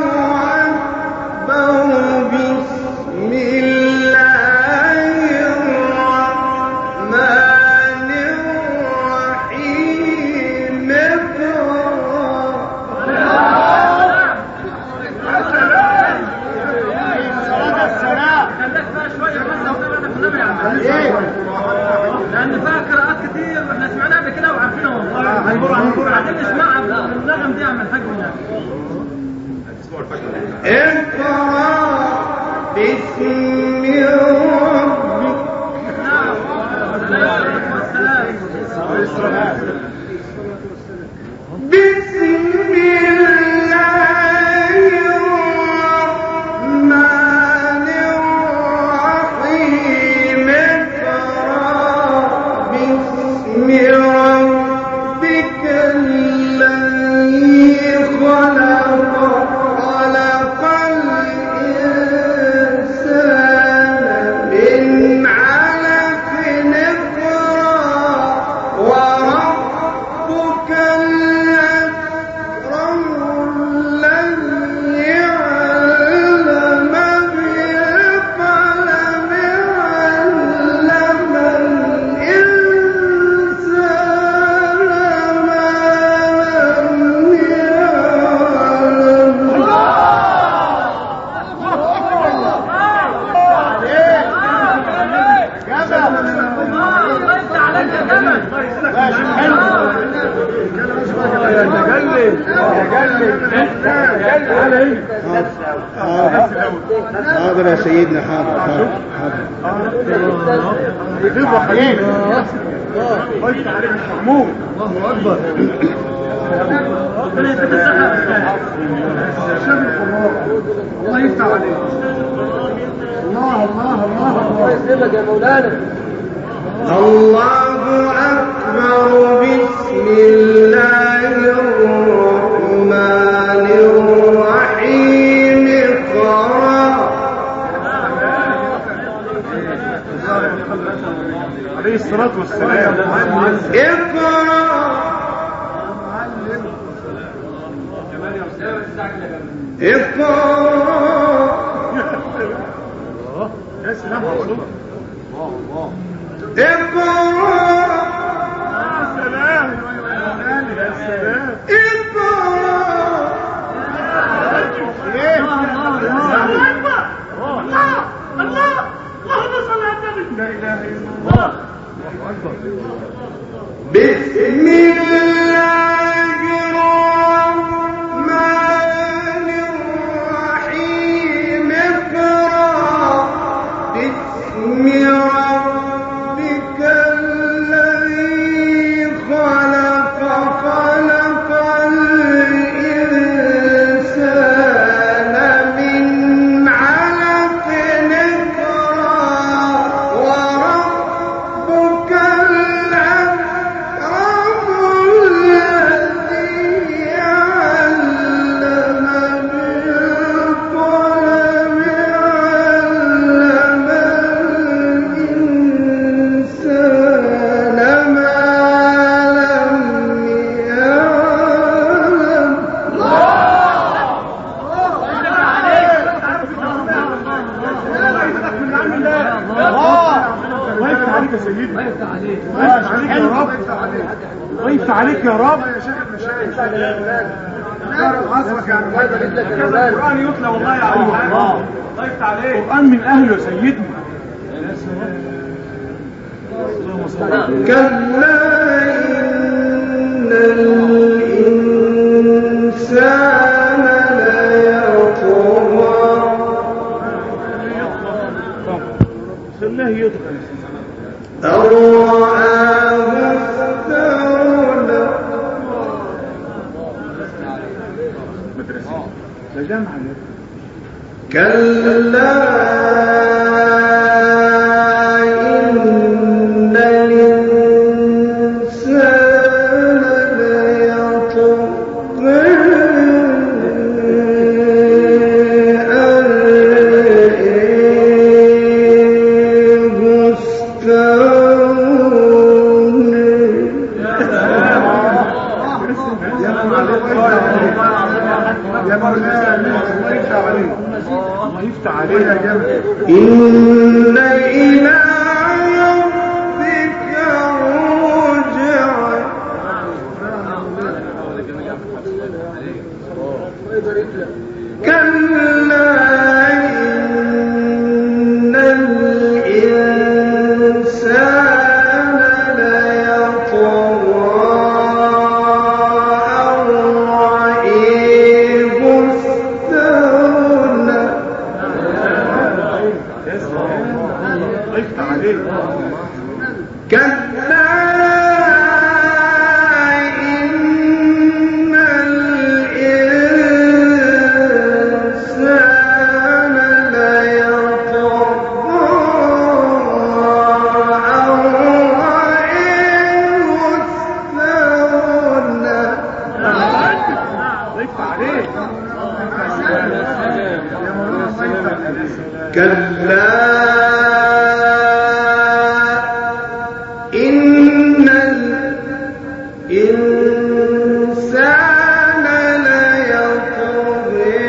[SPEAKER 2] أكبر بسم الله الرحمن الرحيم.
[SPEAKER 3] لأن فيها قراءات كتير واحنا سمعناها قبل كده وعارفينها والله. هنقول هنقول عايزين نسمعها بالنغم دي عم الحاج هناك.
[SPEAKER 2] اقرأ باسم ربك.
[SPEAKER 3] نعم. والسلام.
[SPEAKER 2] بسم الله الرحمن الرحيم. اقرأ باسم ربك الذي خلق. خلق الإنسان من علق. اقرأ وربك الأكرم الذي علم بالقلم. علم الإنسان ما لم يعلم.
[SPEAKER 1] حاضر يا سيدنا، حاضر حاضر حاضر. الله اكبر.
[SPEAKER 6] الله يفتح عليك. الله الله الله الله يسلمك يا مولانا.
[SPEAKER 2] الله أكبر بسم الله الرحمن الرحيم. اقرأ.
[SPEAKER 6] عليه الصلاة والسلام.
[SPEAKER 2] اقرأ اقرأ.
[SPEAKER 6] يا سلام على الله الله.
[SPEAKER 2] اقرأ.
[SPEAKER 6] سلام يا سلام.
[SPEAKER 2] اقرأ.
[SPEAKER 6] الله اللهم صل على النبي. لا اله الا الله. الله اكبر.
[SPEAKER 2] بسم الله الرحمن الرحيم. اقرأ باسم ربك الذي خلق. خلق الإنسان من علق. اقرأ وربك الأكرم الذي علم بالقلم. علم الإنسان ما لم يعلم.
[SPEAKER 6] الله يفتح عليك يا سيدي. الله يفتح عليك. الله يفتح عليك يا رب. الله يفتح عليك يا رب. يا شيخ المشايخ عصرك يعني كذا القرآن يتلى والله يا عم. الله يفتح عليك. القرآن من أهله يا سيدنا. يا سلام. اللهم صل على النبي.
[SPEAKER 2] كلا إن الإنسان ليطغى.
[SPEAKER 6] خلاه يطغى.
[SPEAKER 2] أن رآه استغنى. كلا إن الإنسان ليطغى أن رآه استغنى.
[SPEAKER 6] يا مولانا الله يفتح عليك الله يفتح عليك يا جماعه.
[SPEAKER 2] إن إلى ربك رجعا. كلا إن الإنسان ليطغى أن رآه استغنى.
[SPEAKER 6] يفتح عليك.
[SPEAKER 2] كلا إن الإنسان ليطغى أن رآه استغنى.
[SPEAKER 6] يفتح عليك. يا مولانا الله يفتح عليك.
[SPEAKER 2] كلا إن الإنسان ليطغى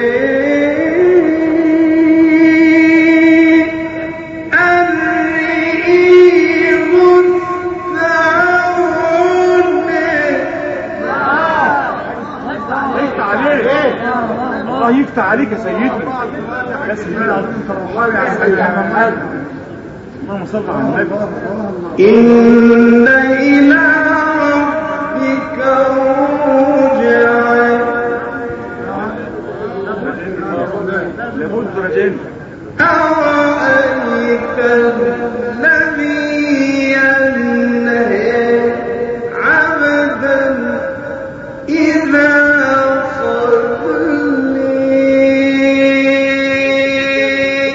[SPEAKER 2] أن رآه استغنى.
[SPEAKER 6] يفتح عليك. الله يفتح عليك يا سيدنا. يا سيدنا انت روحاني يا سيدنا محمد. اللهم صل على النبي.
[SPEAKER 2] إن إلى ربك رجعا.
[SPEAKER 6] لابد رجعين.
[SPEAKER 2] أرأيت الذي ينهى عبدا إذا صلى.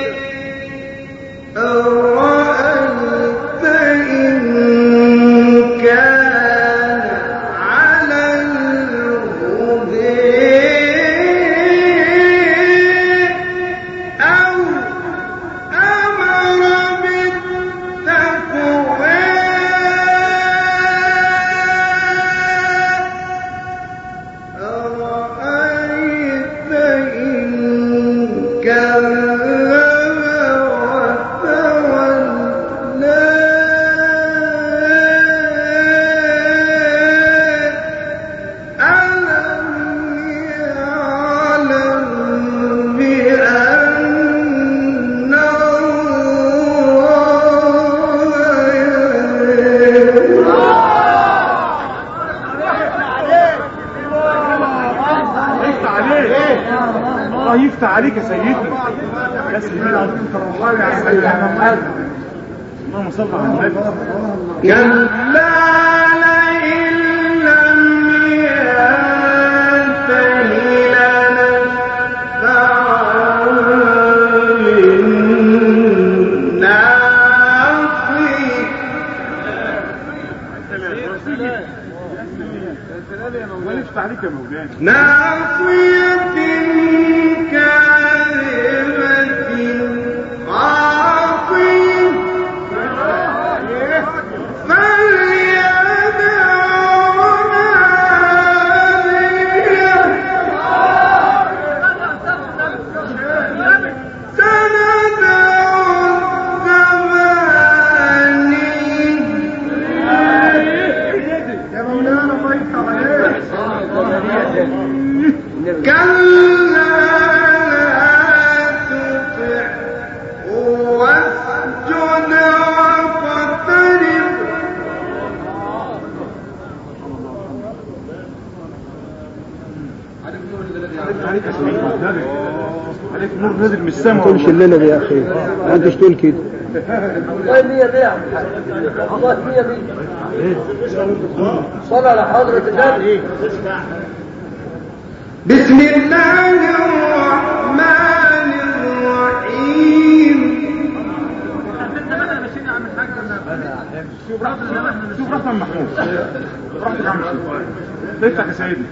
[SPEAKER 2] أرأيت إن كان على الهدى أو أمر بالتقوى. أرأيت إن كذب وتولى. ألم يعلم بأن الله يرى.
[SPEAKER 6] يفتح عليك. الله يفتح عليك يا سيدنا. يا سيدنا انت روحاني يا سيدنا محمد. اللهم صل على النبي.
[SPEAKER 2] كلا لئن لم ينته لنسفعا بالناصية.
[SPEAKER 6] الله يفتح عليك يا مولانا.
[SPEAKER 2] ناصية كاذبة عاصية فليدع ناديه. سندع الزبانية.
[SPEAKER 6] يا مولانا الله يفتح عليك.
[SPEAKER 2] كلا لا تطعه واسجد واقترب.
[SPEAKER 6] عليك يا سيدنا. عليك نور نازل من السماء.
[SPEAKER 1] ما تقولش الليلة دي يا أخي، ما أنتش تقول كده.
[SPEAKER 3] والله مية مية والله مية مية. صلى على حضرة النبي.
[SPEAKER 2] بسم الله الرحمن الرحيم.
[SPEAKER 6] شوف رقم محمود براحتك عم شوف افتح يا سيدي.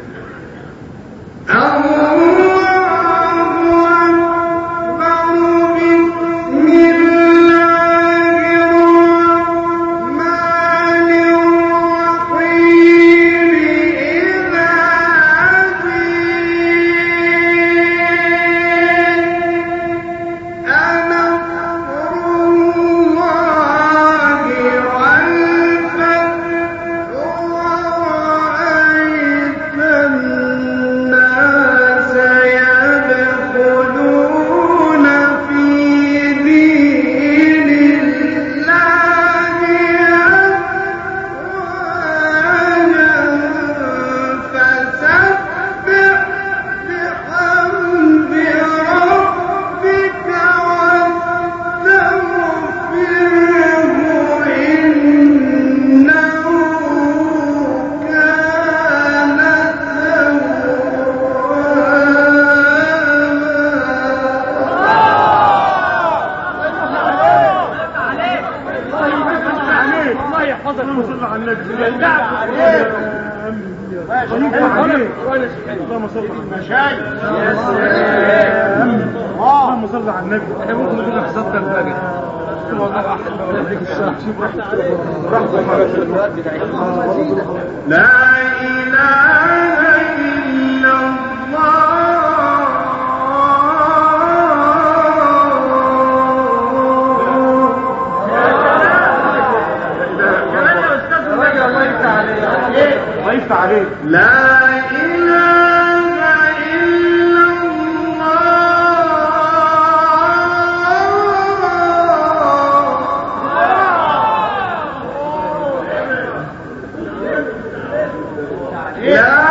[SPEAKER 6] اللهم صل على النبي. احنا ممكن نقول حصلت الفجر
[SPEAKER 2] لا إله إلا
[SPEAKER 6] الله يفتح عليك.
[SPEAKER 2] لا إله إلا الله. لا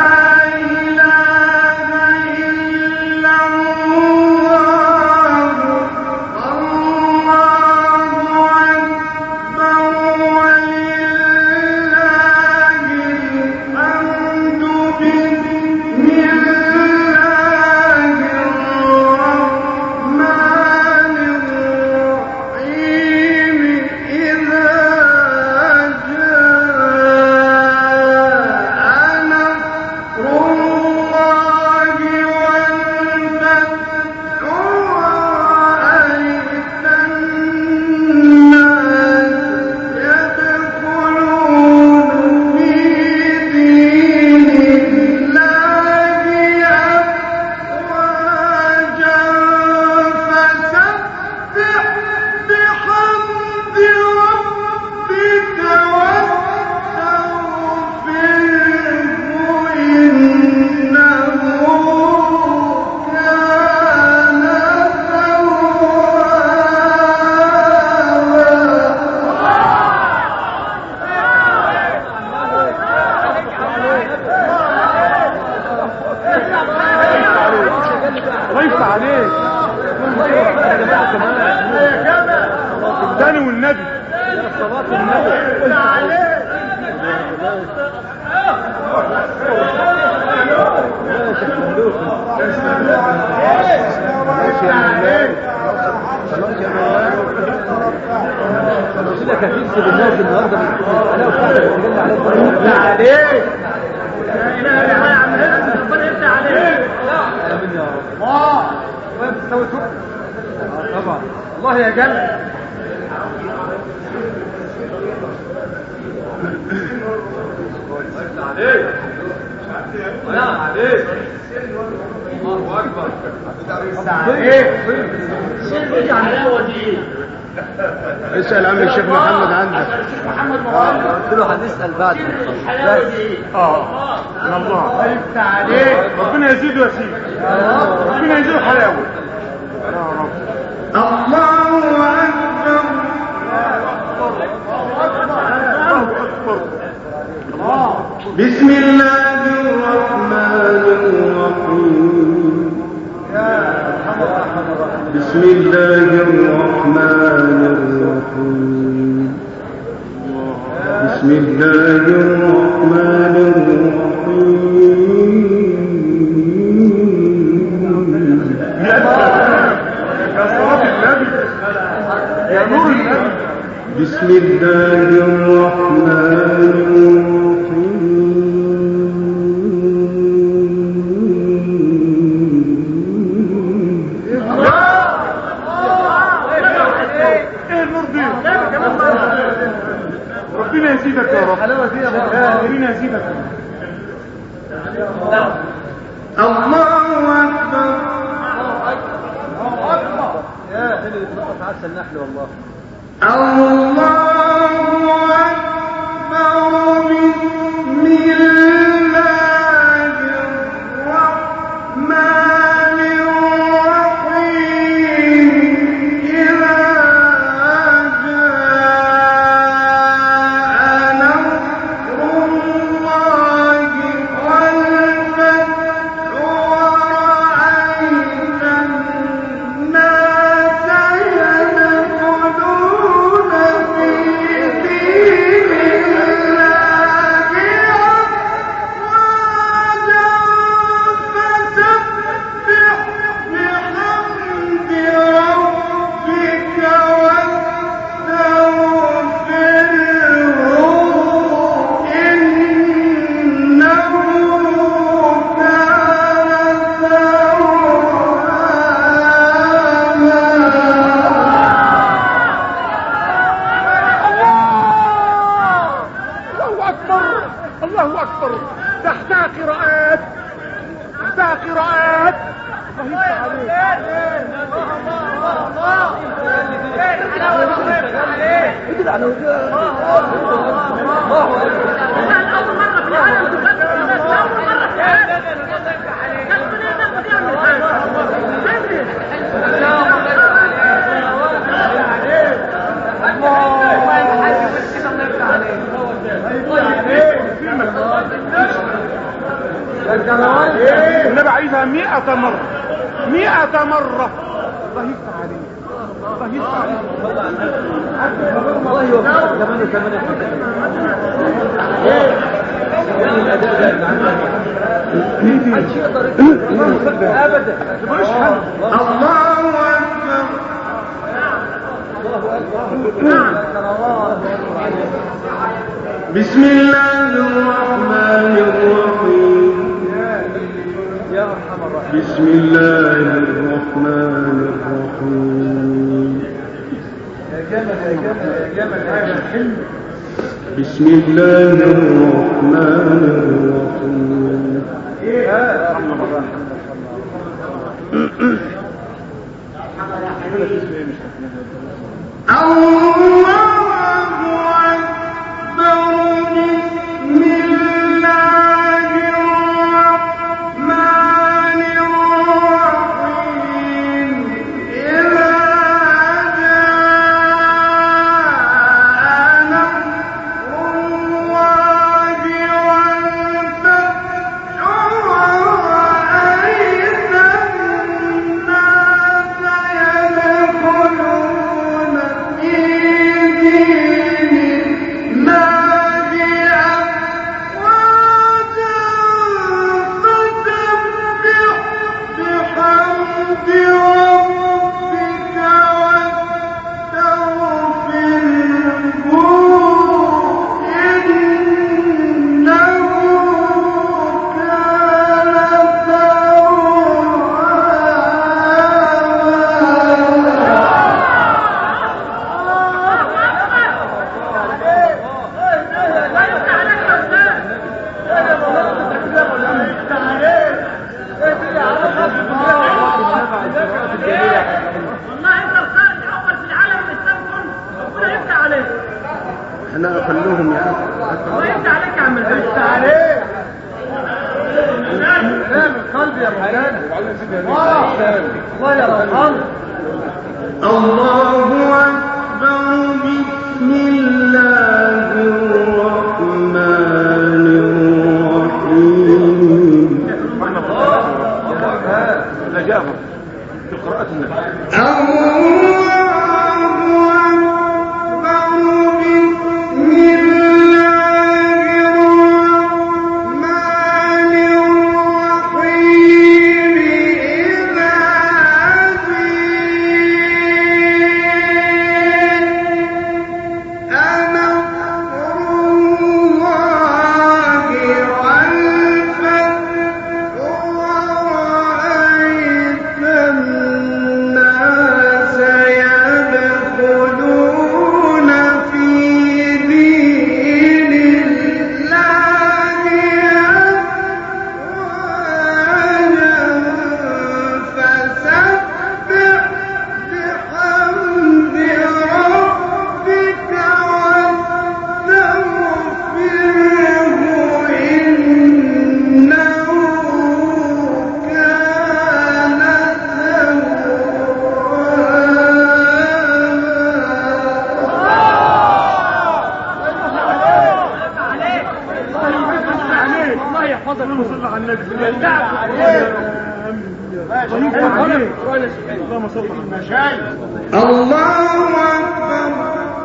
[SPEAKER 6] الثاني والنبي صلاة النبي طبعا الله يا جل. الله اكبر.
[SPEAKER 1] اسال عم الشيخ محمد عندك.
[SPEAKER 3] قلت له هنسال بعد
[SPEAKER 6] اه الله يفتح عليك. ربنا يزيده يا سيدي. ربنا يزيده حلاوه يا رب.
[SPEAKER 2] الله أكبر. بسم الله الرحمن الرحيم. بسم الله الرحمن الرحيم. بسم الله الرحمن الرحيم. بسم الله الرحمن
[SPEAKER 6] ربنا يزيدك يا رب. ربنا يزيدك.
[SPEAKER 2] الله أكبر.
[SPEAKER 1] يا اللي بتنقص عسل النحل والله.
[SPEAKER 2] الله أكبر. بسم الله الرحمن الرحيم. إذا جاء نصر الله والفتح ورأيت الناس يدخلون في دين الله أفواجا فسبح بحمد ربك واستغفره إنه
[SPEAKER 6] الله أكبر. تحتها قراءات تحتها قراءات. النبي عايزها مئة مرة مئة مرة. الله يفتح عليك. الله يفتح عليك.
[SPEAKER 1] الله يوفقك. كمان كمان محدش يقدر ابدا.
[SPEAKER 2] الله أكبر. بسم الله الرحمن الرحيم.
[SPEAKER 1] يا ارحم الراحمين.
[SPEAKER 2] بسم الله الرحمن الرحيم.
[SPEAKER 1] يا جمل يا جمل يا جمل يا جمل.
[SPEAKER 2] بسم الله الرحمن الرحيم.
[SPEAKER 1] يا ارحم الراحمين.
[SPEAKER 2] الله أكبر. بسم الله الرحمن الرحيم. إذا جاء نصر الله والفتح ورأيت الناس يدخلون في دين الله أفواجا فسبح بحمد ربك واستغفره إنه كان
[SPEAKER 3] والله انت الخالق الاول في العالم الاسلام كله. ربنا يفتح عليك.
[SPEAKER 2] احنا خلوهم يا اخي.
[SPEAKER 3] الله يفتح عليك يا عم الحاج. يفتح عليك.
[SPEAKER 1] من قلبي يا مولانا. الله يرحمه.
[SPEAKER 2] الله أكبر. بسم الله الرحمن الرحيم.
[SPEAKER 6] نجاهم في قراءة النبي.
[SPEAKER 2] الله أكبر. بسم الله الرحمن الرحيم. إذا جاء
[SPEAKER 3] يحفظك
[SPEAKER 6] اللهم صل على النبي. اللهم صل على النبي.
[SPEAKER 2] الله أكبر.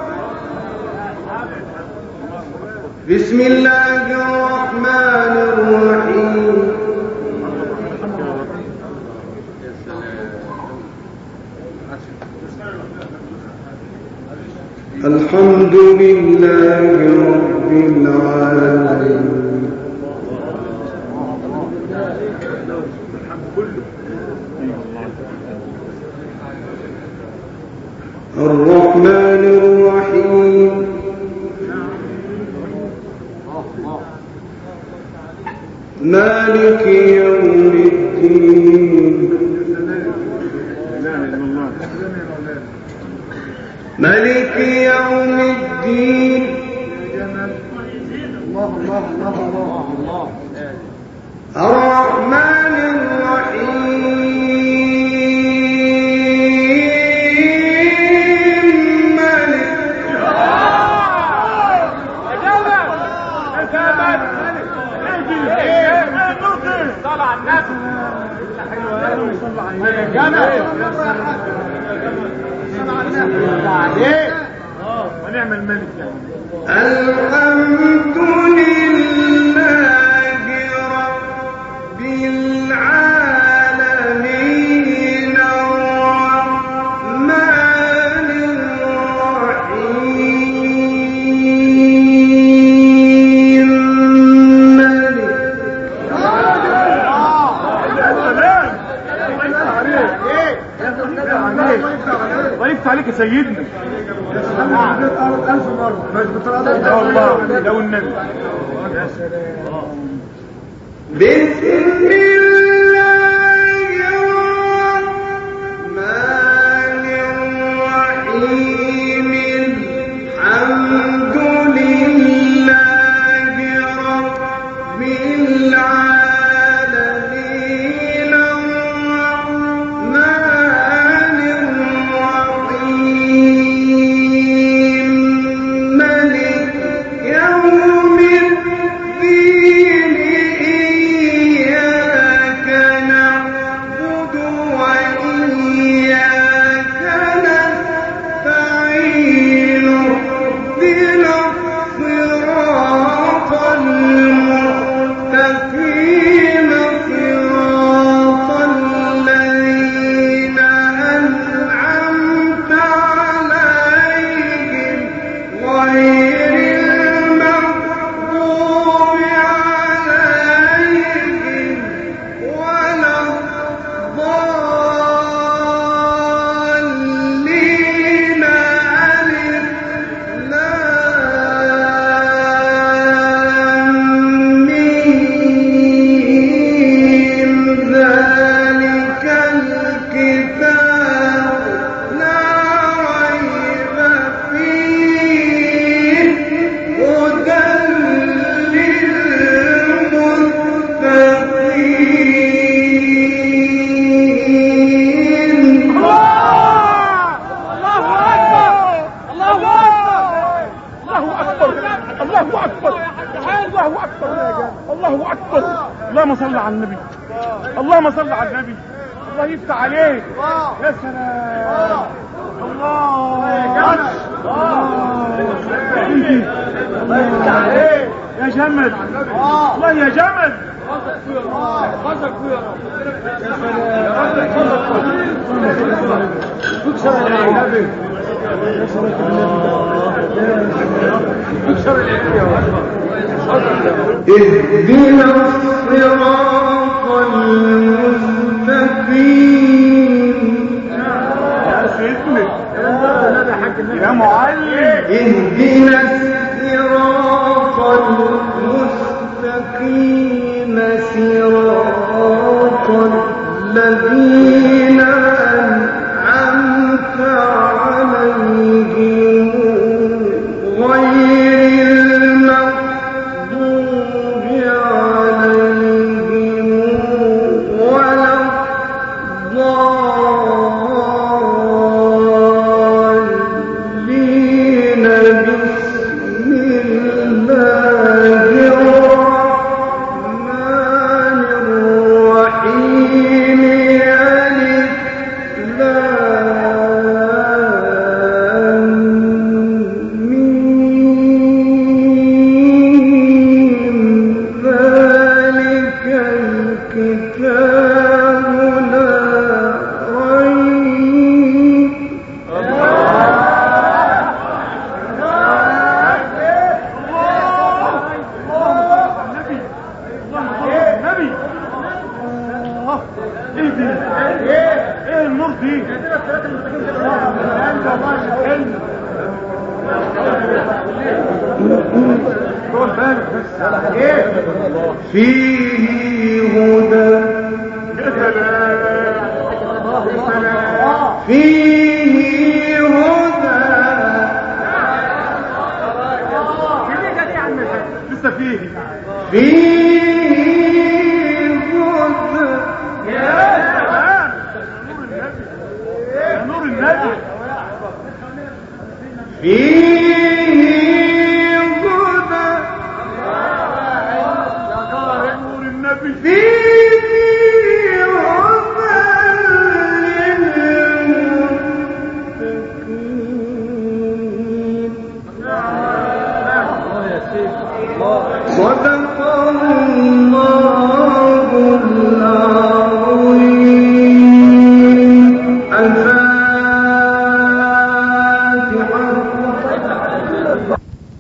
[SPEAKER 2] بسم الله الرحمن الرحيم. الحمد لله رب العالمين. الرحمن الرحيم. مالك يوم الدين. مالك يوم الدين.
[SPEAKER 6] الله الله الله الله الله.
[SPEAKER 2] الرحمن الرحيم.
[SPEAKER 6] ونعمل ملك.
[SPEAKER 2] الحمد لله رب العالمين. الرحمن الرحيم.
[SPEAKER 6] ضيفت عليك يا سيدنا. ألف مرة بس بطلع والله لو النبي. يا سلام.
[SPEAKER 2] بسم الله الرحمن الرحيم. الحمد لله رب العالمين. الرحمن الرحيم. مالك يوم الدين. إياك نعبد وإياك نستعين. اهدنا الصراط المستقيم. صراط الذين أنعمت عليهم غير المغضوب عليهم ولا الضالين. ألف لام ميم. ذلك الكتاب لا ريب فيه. هدى للمتقين.
[SPEAKER 6] الله أكبر. الله أكبر. الله أكبر. اللهم صل على النبي. اللهم صل على النبي. الله يفتح عليك. يا سلام. الله يا جمل. الله يا جمل.
[SPEAKER 3] خذك فيه
[SPEAKER 2] اهدنا الصراط المستقيم.
[SPEAKER 6] يا سيدنا يا معلم.
[SPEAKER 2] اهدنا الصراط المستقيم. صراط الذين أنعمت عليهم غير المغضوب عليهم ولا الضالين. بسم الله الرحمن
[SPEAKER 6] ايه دي؟ ايه؟ ايه النور دي؟ دول بالك بس ايه؟
[SPEAKER 2] فيه هدى
[SPEAKER 6] يا سلام يا سلام
[SPEAKER 2] فيه هدى
[SPEAKER 6] لسه فيه
[SPEAKER 2] فيه هدى
[SPEAKER 6] يا سلام يا نور النبي
[SPEAKER 2] فيه هدى
[SPEAKER 6] نور النبي
[SPEAKER 2] فيه